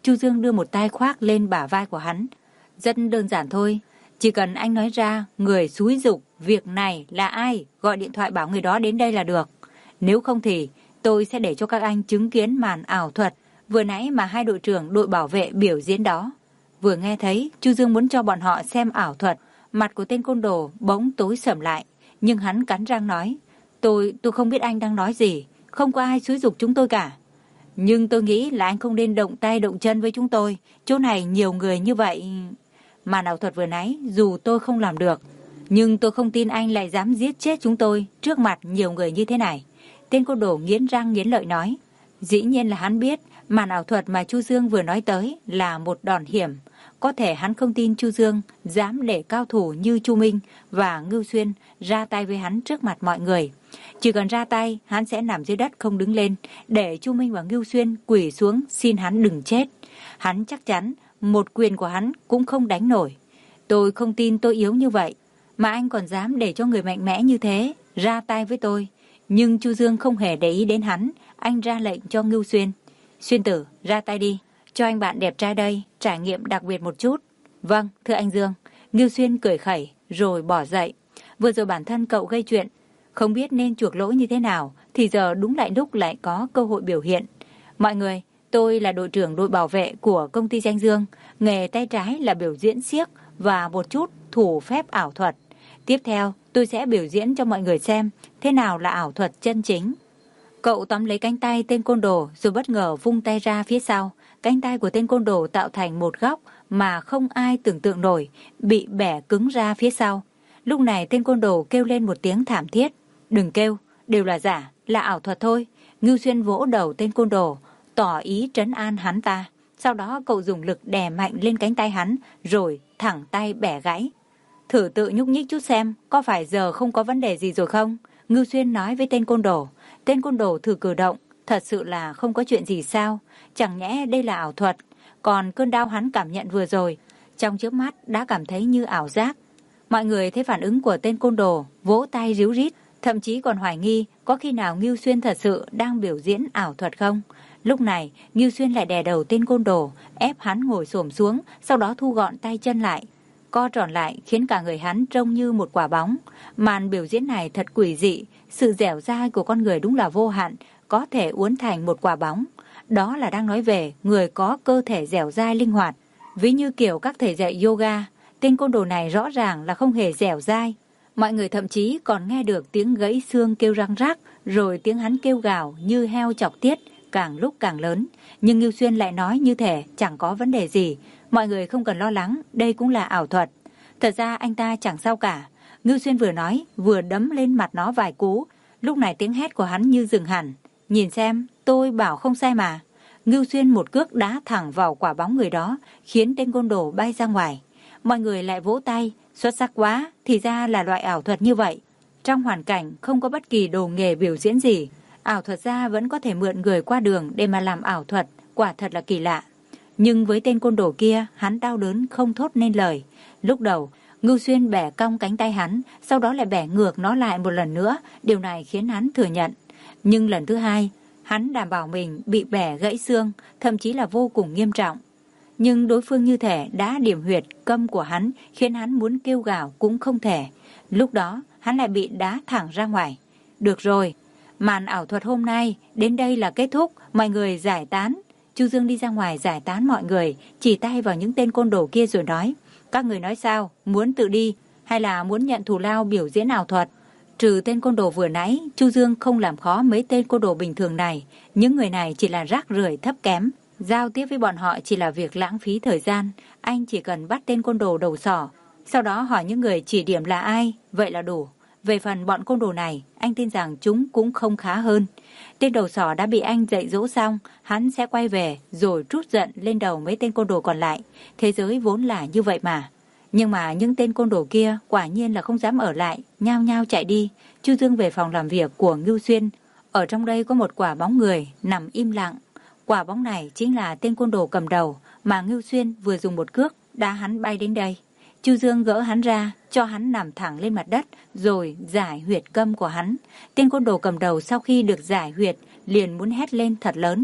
Chu Dương đưa một tay khoác lên bả vai của hắn. Rất đơn giản thôi. Chỉ cần anh nói ra người xúi giục việc này là ai, gọi điện thoại bảo người đó đến đây là được. Nếu không thì tôi sẽ để cho các anh chứng kiến màn ảo thuật vừa nãy mà hai đội trưởng đội bảo vệ biểu diễn đó. Vừa nghe thấy Chu Dương muốn cho bọn họ xem ảo thuật, mặt của tên côn đồ bỗng tối sầm lại. Nhưng hắn cắn răng nói, tôi, tôi không biết anh đang nói gì, không có ai xúi giục chúng tôi cả. Nhưng tôi nghĩ là anh không nên động tay động chân với chúng tôi, chỗ này nhiều người như vậy. Màn ảo thuật vừa nãy dù tôi không làm được, nhưng tôi không tin anh lại dám giết chết chúng tôi trước mặt nhiều người như thế này. Tên côn đồ nghiến răng nghiến lợi nói. Dĩ nhiên là hắn biết màn ảo thuật mà Chu Dương vừa nói tới là một đòn hiểm. Có thể hắn không tin Chu Dương dám để cao thủ như Chu Minh và Ngưu Xuyên ra tay với hắn trước mặt mọi người. Chỉ cần ra tay, hắn sẽ nằm dưới đất không đứng lên, để Chu Minh và Ngưu Xuyên quỳ xuống xin hắn đừng chết. Hắn chắc chắn một quyền của hắn cũng không đánh nổi. Tôi không tin tôi yếu như vậy, mà anh còn dám để cho người mạnh mẽ như thế ra tay với tôi. Nhưng Chu Dương không hề để ý đến hắn, anh ra lệnh cho Ngưu Xuyên. Xuyên tử, ra tay đi, cho anh bạn đẹp trai đây trải nghiệm đặc biệt một chút. Vâng, thưa anh Dương. Ngưu Xuyên cười khẩy rồi bỏ dậy. Vừa rồi bản thân cậu gây chuyện, không biết nên chuộc lỗi như thế nào, thì giờ đúng lại lúc lại có cơ hội biểu hiện. Mọi người, tôi là đội trưởng đội bảo vệ của công ty Danh Dương, nghề tay trái là biểu diễn xiếc và một chút thủ phép ảo thuật. Tiếp theo, tôi sẽ biểu diễn cho mọi người xem thế nào là ảo thuật chân chính. Cậu tóm lấy cánh tay tên côn đồ rồi bất ngờ vung tay ra phía sau. Cánh tay của tên côn đồ tạo thành một góc mà không ai tưởng tượng nổi, bị bẻ cứng ra phía sau. Lúc này tên côn đồ kêu lên một tiếng thảm thiết. Đừng kêu, đều là giả, là ảo thuật thôi. Ngưu Xuyên vỗ đầu tên côn đồ, tỏ ý trấn an hắn ta. Sau đó cậu dùng lực đè mạnh lên cánh tay hắn, rồi thẳng tay bẻ gãy. Thử tự nhúc nhích chút xem, có phải giờ không có vấn đề gì rồi không? Ngưu Xuyên nói với tên côn đồ. Tên côn đồ thử cử động, thật sự là không có chuyện gì sao? Chẳng nhẽ đây là ảo thuật? Còn cơn đau hắn cảm nhận vừa rồi, trong chớp mắt đã cảm thấy như ảo giác. Mọi người thấy phản ứng của tên côn đồ, vỗ tay ríu rít, thậm chí còn hoài nghi có khi nào Ngưu Xuyên thật sự đang biểu diễn ảo thuật không? Lúc này, Ngưu Xuyên lại đè đầu tên côn đồ, ép hắn ngồi xổm xuống, sau đó thu gọn tay chân lại, co tròn lại khiến cả người hắn trông như một quả bóng. Màn biểu diễn này thật quỷ dị, sự dẻo dai của con người đúng là vô hạn, có thể uốn thành một quả bóng. Đó là đang nói về người có cơ thể dẻo dai linh hoạt. Ví như kiểu các thầy dạy yoga, tên côn đồ này rõ ràng là không hề dẻo dai. Mọi người thậm chí còn nghe được tiếng gãy xương kêu răng rắc, rồi tiếng hắn kêu gào như heo chọc tiết, càng lúc càng lớn. Nhưng Ngưu Xuyên lại nói như thể chẳng có vấn đề gì. Mọi người không cần lo lắng, đây cũng là ảo thuật. Thật ra anh ta chẳng sao cả. Ngưu Xuyên vừa nói, vừa đấm lên mặt nó vài cú. Lúc này tiếng hét của hắn như dừng hẳn. Nhìn xem, tôi bảo không sai mà. Ngưu Xuyên một cước đá thẳng vào quả bóng người đó, khiến tên côn đồ bay ra ngoài. Mọi người lại vỗ tay, xuất sắc quá, thì ra là loại ảo thuật như vậy. Trong hoàn cảnh không có bất kỳ đồ nghề biểu diễn gì, ảo thuật gia vẫn có thể mượn người qua đường để mà làm ảo thuật, quả thật là kỳ lạ. Nhưng với tên côn đồ kia, hắn đau đớn không thốt nên lời. Lúc đầu, Ngưu Xuyên bẻ cong cánh tay hắn, sau đó lại bẻ ngược nó lại một lần nữa, điều này khiến hắn thừa nhận. Nhưng lần thứ hai, hắn đảm bảo mình bị bẻ gãy xương, thậm chí là vô cùng nghiêm trọng. Nhưng đối phương như thể đã điểm huyệt câm của hắn, khiến hắn muốn kêu gào cũng không thể. Lúc đó, hắn lại bị đá thẳng ra ngoài. Được rồi, màn ảo thuật hôm nay đến đây là kết thúc, mọi người giải tán. Chu Dương đi ra ngoài giải tán mọi người, chỉ tay vào những tên côn đồ kia rồi nói. Các người nói sao, muốn tự đi hay là muốn nhận thù lao biểu diễn ảo thuật? Trừ tên côn đồ vừa nãy, Chu Dương không làm khó mấy tên côn đồ bình thường này. Những người này chỉ là rác rưởi thấp kém. Giao tiếp với bọn họ chỉ là việc lãng phí thời gian. Anh chỉ cần bắt tên côn đồ đầu sỏ, sau đó hỏi những người chỉ điểm là ai, vậy là đủ. Về phần bọn côn đồ này, anh tin rằng chúng cũng không khá hơn. Tên đầu sỏ đã bị anh dạy dỗ xong, hắn sẽ quay về rồi trút giận lên đầu mấy tên côn đồ còn lại. Thế giới vốn là như vậy mà. Nhưng mà những tên côn đồ kia quả nhiên là không dám ở lại, nhao nhao chạy đi. Chu Dương về phòng làm việc của Ngưu Xuyên. Ở trong đây có một quả bóng người nằm im lặng. Quả bóng này chính là tên côn đồ cầm đầu mà Ngưu Xuyên vừa dùng một cước đá hắn bay đến đây. Chu Dương gỡ hắn ra, cho hắn nằm thẳng lên mặt đất, rồi giải huyệt câm của hắn. Tên côn đồ cầm đầu sau khi được giải huyệt, liền muốn hét lên thật lớn.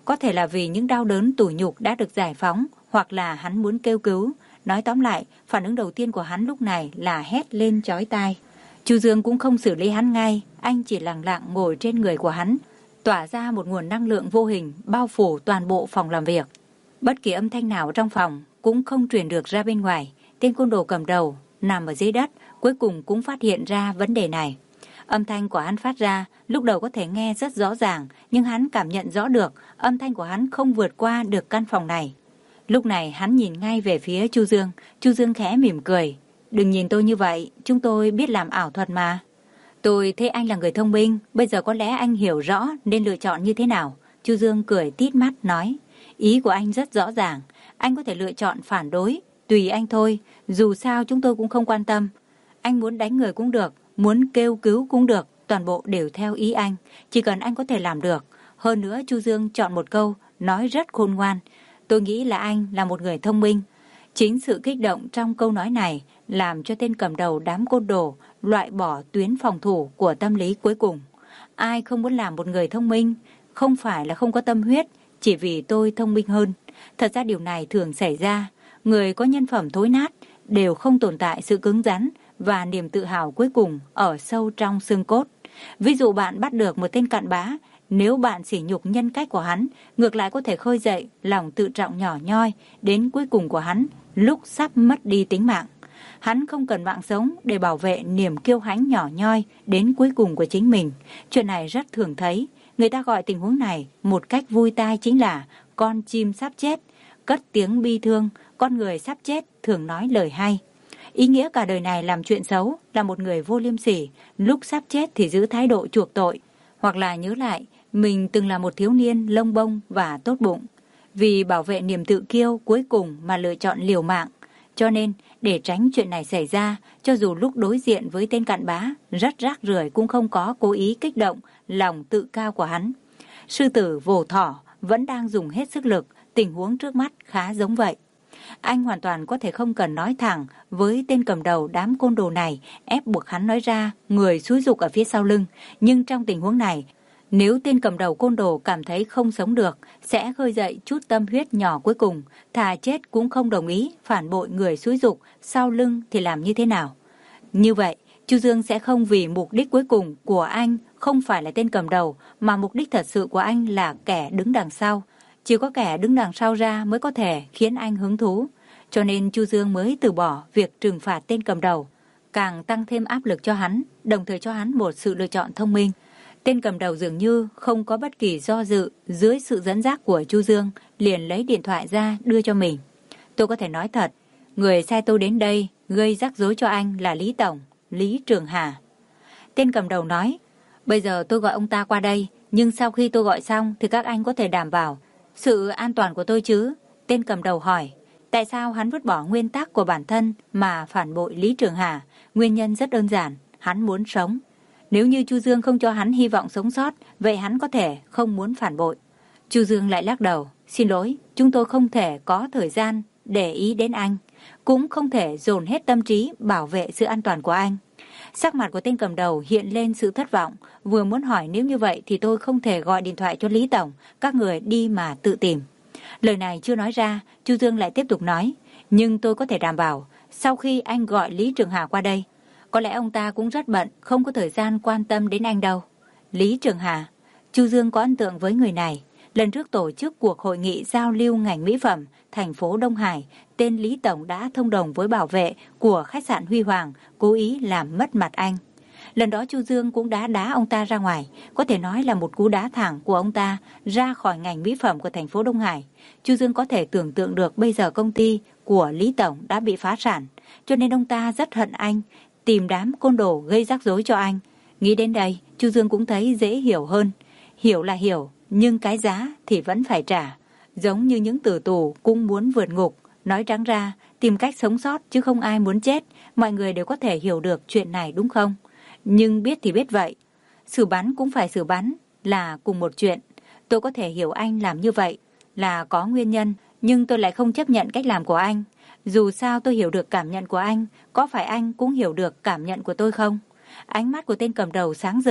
Có thể là vì những đau đớn tủi nhục đã được giải phóng, hoặc là hắn muốn kêu cứu. Nói tóm lại, phản ứng đầu tiên của hắn lúc này là hét lên chói tai. Chu Dương cũng không xử lý hắn ngay, anh chỉ lặng lặng ngồi trên người của hắn, tỏa ra một nguồn năng lượng vô hình bao phủ toàn bộ phòng làm việc. Bất kỳ âm thanh nào trong phòng cũng không truyền được ra bên ngoài. Tên côn đồ cầm đầu nằm ở dưới đất cuối cùng cũng phát hiện ra vấn đề này. Âm thanh của hắn phát ra lúc đầu có thể nghe rất rõ ràng, nhưng hắn cảm nhận rõ được âm thanh của hắn không vượt qua được căn phòng này. Lúc này hắn nhìn ngay về phía Chu Dương. Chu Dương khẽ mỉm cười. Đừng nhìn tôi như vậy, chúng tôi biết làm ảo thuật mà. Tôi thấy anh là người thông minh, bây giờ có lẽ anh hiểu rõ nên lựa chọn như thế nào. Chu Dương cười tít mắt nói. Ý của anh rất rõ ràng, anh có thể lựa chọn phản đối, tùy anh thôi, dù sao chúng tôi cũng không quan tâm. Anh muốn đánh người cũng được, muốn kêu cứu cũng được, toàn bộ đều theo ý anh, chỉ cần anh có thể làm được. Hơn nữa Chu Dương chọn một câu, nói rất khôn ngoan. Tôi nghĩ là anh là một người thông minh. Chính sự kích động trong câu nói này làm cho tên cầm đầu đám côn đồ loại bỏ tuyến phòng thủ của tâm lý cuối cùng. Ai không muốn làm một người thông minh, không phải là không có tâm huyết, chỉ vì tôi thông minh hơn. Thật ra điều này thường xảy ra, người có nhân phẩm thối nát đều không tồn tại sự cứng rắn và niềm tự hào cuối cùng ở sâu trong xương cốt. Ví dụ bạn bắt được một tên cặn bã, nếu bạn sỉ nhục nhân cách của hắn, ngược lại có thể khơi dậy lòng tự trọng nhỏ nhoi đến cuối cùng của hắn lúc sắp mất đi tính mạng. Hắn không cần mạng sống để bảo vệ niềm kiêu hãnh nhỏ nhoi đến cuối cùng của chính mình. Chuyện này rất thường thấy. Người ta gọi tình huống này một cách vui tai chính là con chim sắp chết, cất tiếng bi thương, con người sắp chết thường nói lời hay. Ý nghĩa cả đời này làm chuyện xấu, là một người vô liêm sỉ, lúc sắp chết thì giữ thái độ chuộc tội, hoặc là nhớ lại mình từng là một thiếu niên lông bông và tốt bụng. Vì bảo vệ niềm tự kiêu cuối cùng mà lựa chọn liều mạng. Cho nên, để tránh chuyện này xảy ra, cho dù lúc đối diện với tên cặn bã, rất rác rưởi cũng không có cố ý kích động lòng tự cao của hắn. Sư tử vồ thỏ vẫn đang dùng hết sức lực, tình huống trước mắt khá giống vậy. Anh hoàn toàn có thể không cần nói thẳng với tên cầm đầu đám côn đồ này, ép buộc hắn nói ra người xúi giục ở phía sau lưng. Nhưng trong tình huống này, nếu tên cầm đầu côn đồ cảm thấy không sống được, sẽ khơi dậy chút tâm huyết nhỏ cuối cùng, thà chết cũng không đồng ý phản bội người xúi giục, sau lưng thì làm như thế nào. Như vậy, Chu Dương sẽ không vì mục đích cuối cùng của anh không phải là tên cầm đầu, mà mục đích thật sự của anh là kẻ đứng đằng sau. Chỉ có kẻ đứng đằng sau ra mới có thể khiến anh hứng thú. Cho nên Chu Dương mới từ bỏ việc trừng phạt tên cầm đầu, càng tăng thêm áp lực cho hắn, đồng thời cho hắn một sự lựa chọn thông minh. Tên cầm đầu dường như không có bất kỳ do dự, dưới sự dẫn dắt của Chu Dương, liền lấy điện thoại ra đưa cho mình. Tôi có thể nói thật, người sai tôi đến đây gây rắc rối cho anh là Lý Tổng, Lý Trường Hà. Tên cầm đầu nói, bây giờ tôi gọi ông ta qua đây, nhưng sau khi tôi gọi xong thì các anh có thể đảm bảo sự an toàn của tôi chứ? Tên cầm đầu hỏi, tại sao hắn vứt bỏ nguyên tắc của bản thân mà phản bội Lý Trường Hà? Nguyên nhân rất đơn giản, hắn muốn sống. Nếu như Chu Dương không cho hắn hy vọng sống sót, vậy hắn có thể không muốn phản bội. Chu Dương lại lắc đầu, xin lỗi, chúng tôi không thể có thời gian để ý đến anh, cũng không thể dồn hết tâm trí bảo vệ sự an toàn của anh. Sắc mặt của tên cầm đầu hiện lên sự thất vọng, vừa muốn hỏi nếu như vậy thì tôi không thể gọi điện thoại cho Lý Tổng, các người đi mà tự tìm. Lời này chưa nói ra, Chu Dương lại tiếp tục nói, nhưng tôi có thể đảm bảo, sau khi anh gọi Lý Trường Hà qua đây, có lẽ ông ta cũng rất bận, không có thời gian quan tâm đến anh đâu. Lý Trường Hà, Chu Dương có ấn tượng với người này. Lần trước tổ chức cuộc hội nghị giao lưu ngành mỹ phẩm thành phố Đông Hải, tên Lý Tổng đã thông đồng với bảo vệ của khách sạn Huy Hoàng, cố ý làm mất mặt anh. Lần đó Chu Dương cũng đã đá ông ta ra ngoài, có thể nói là một cú đá thẳng của ông ta ra khỏi ngành mỹ phẩm của thành phố Đông Hải. Chu Dương có thể tưởng tượng được bây giờ công ty của Lý Tổng đã bị phá sản, cho nên ông ta rất hận anh, tìm đám côn đồ gây rắc rối cho anh. Nghĩ đến đây, Chu Dương cũng thấy dễ hiểu hơn. Hiểu là hiểu, nhưng cái giá thì vẫn phải trả. Giống như những tử tù cũng muốn vượt ngục. Nói trắng ra, tìm cách sống sót chứ không ai muốn chết. Mọi người đều có thể hiểu được chuyện này đúng không? Nhưng biết thì biết vậy. Xử bắn cũng phải xử bắn, là cùng một chuyện. Tôi có thể hiểu anh làm như vậy là có nguyên nhân, nhưng tôi lại không chấp nhận cách làm của anh. Dù sao tôi hiểu được cảm nhận của anh, có phải anh cũng hiểu được cảm nhận của tôi không? Ánh mắt của tên cầm đầu sáng rực,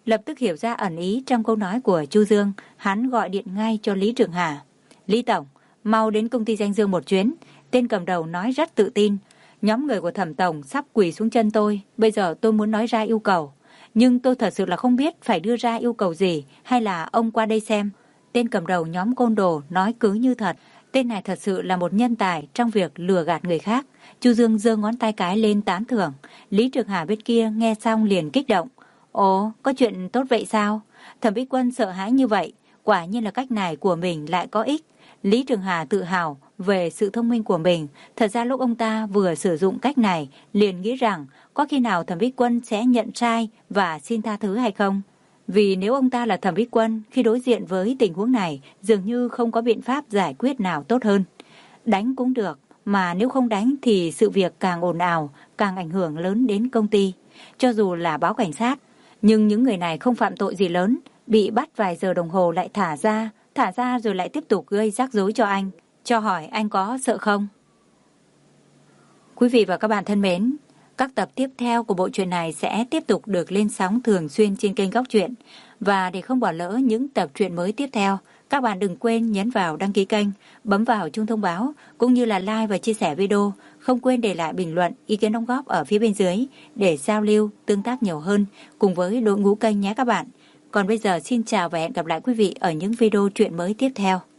Lập tức hiểu ra ẩn ý trong câu nói của Chu Dương, hắn gọi điện ngay cho Lý Trường Hà. Lý Tổng, mau đến công ty Danh Dương một chuyến. Tên cầm đầu nói rất tự tin. Nhóm người của Thẩm Tổng sắp quỳ xuống chân tôi. Bây giờ tôi muốn nói ra yêu cầu. Nhưng tôi thật sự là không biết phải đưa ra yêu cầu gì, hay là ông qua đây xem. Tên cầm đầu nhóm côn đồ nói cứ như thật. Tên này thật sự là một nhân tài trong việc lừa gạt người khác. Chu Dương giơ ngón tay cái lên tán thưởng. Lý Trường Hà bên kia nghe xong liền kích động. Ồ, có chuyện tốt vậy sao? Thẩm Vĩ Quân sợ hãi như vậy. Quả nhiên là cách này của mình lại có ích. Lý Trường Hà tự hào về sự thông minh của mình. Thật ra lúc ông ta vừa sử dụng cách này, liền nghĩ rằng có khi nào Thẩm Vĩ Quân sẽ nhận sai và xin tha thứ hay không? Vì nếu ông ta là Thẩm Vĩ Quân, khi đối diện với tình huống này, dường như không có biện pháp giải quyết nào tốt hơn. Đánh cũng được, mà nếu không đánh thì sự việc càng ồn ào, càng ảnh hưởng lớn đến công ty. Cho dù là báo cảnh sát, nhưng những người này không phạm tội gì lớn, bị bắt vài giờ đồng hồ lại thả ra, thả ra rồi lại tiếp tục gây rắc rối cho anh. Cho hỏi anh có sợ không? Quý vị và các bạn thân mến, các tập tiếp theo của bộ truyện này sẽ tiếp tục được lên sóng thường xuyên trên kênh Góc Truyện. Và để không bỏ lỡ những tập truyện mới tiếp theo, các bạn đừng quên nhấn vào đăng ký kênh, bấm vào chuông thông báo, cũng như là like và chia sẻ video. Không quên để lại bình luận, ý kiến đóng góp ở phía bên dưới để giao lưu, tương tác nhiều hơn cùng với đội ngũ kênh nhé các bạn. Còn bây giờ xin chào và hẹn gặp lại quý vị ở những video truyện mới tiếp theo.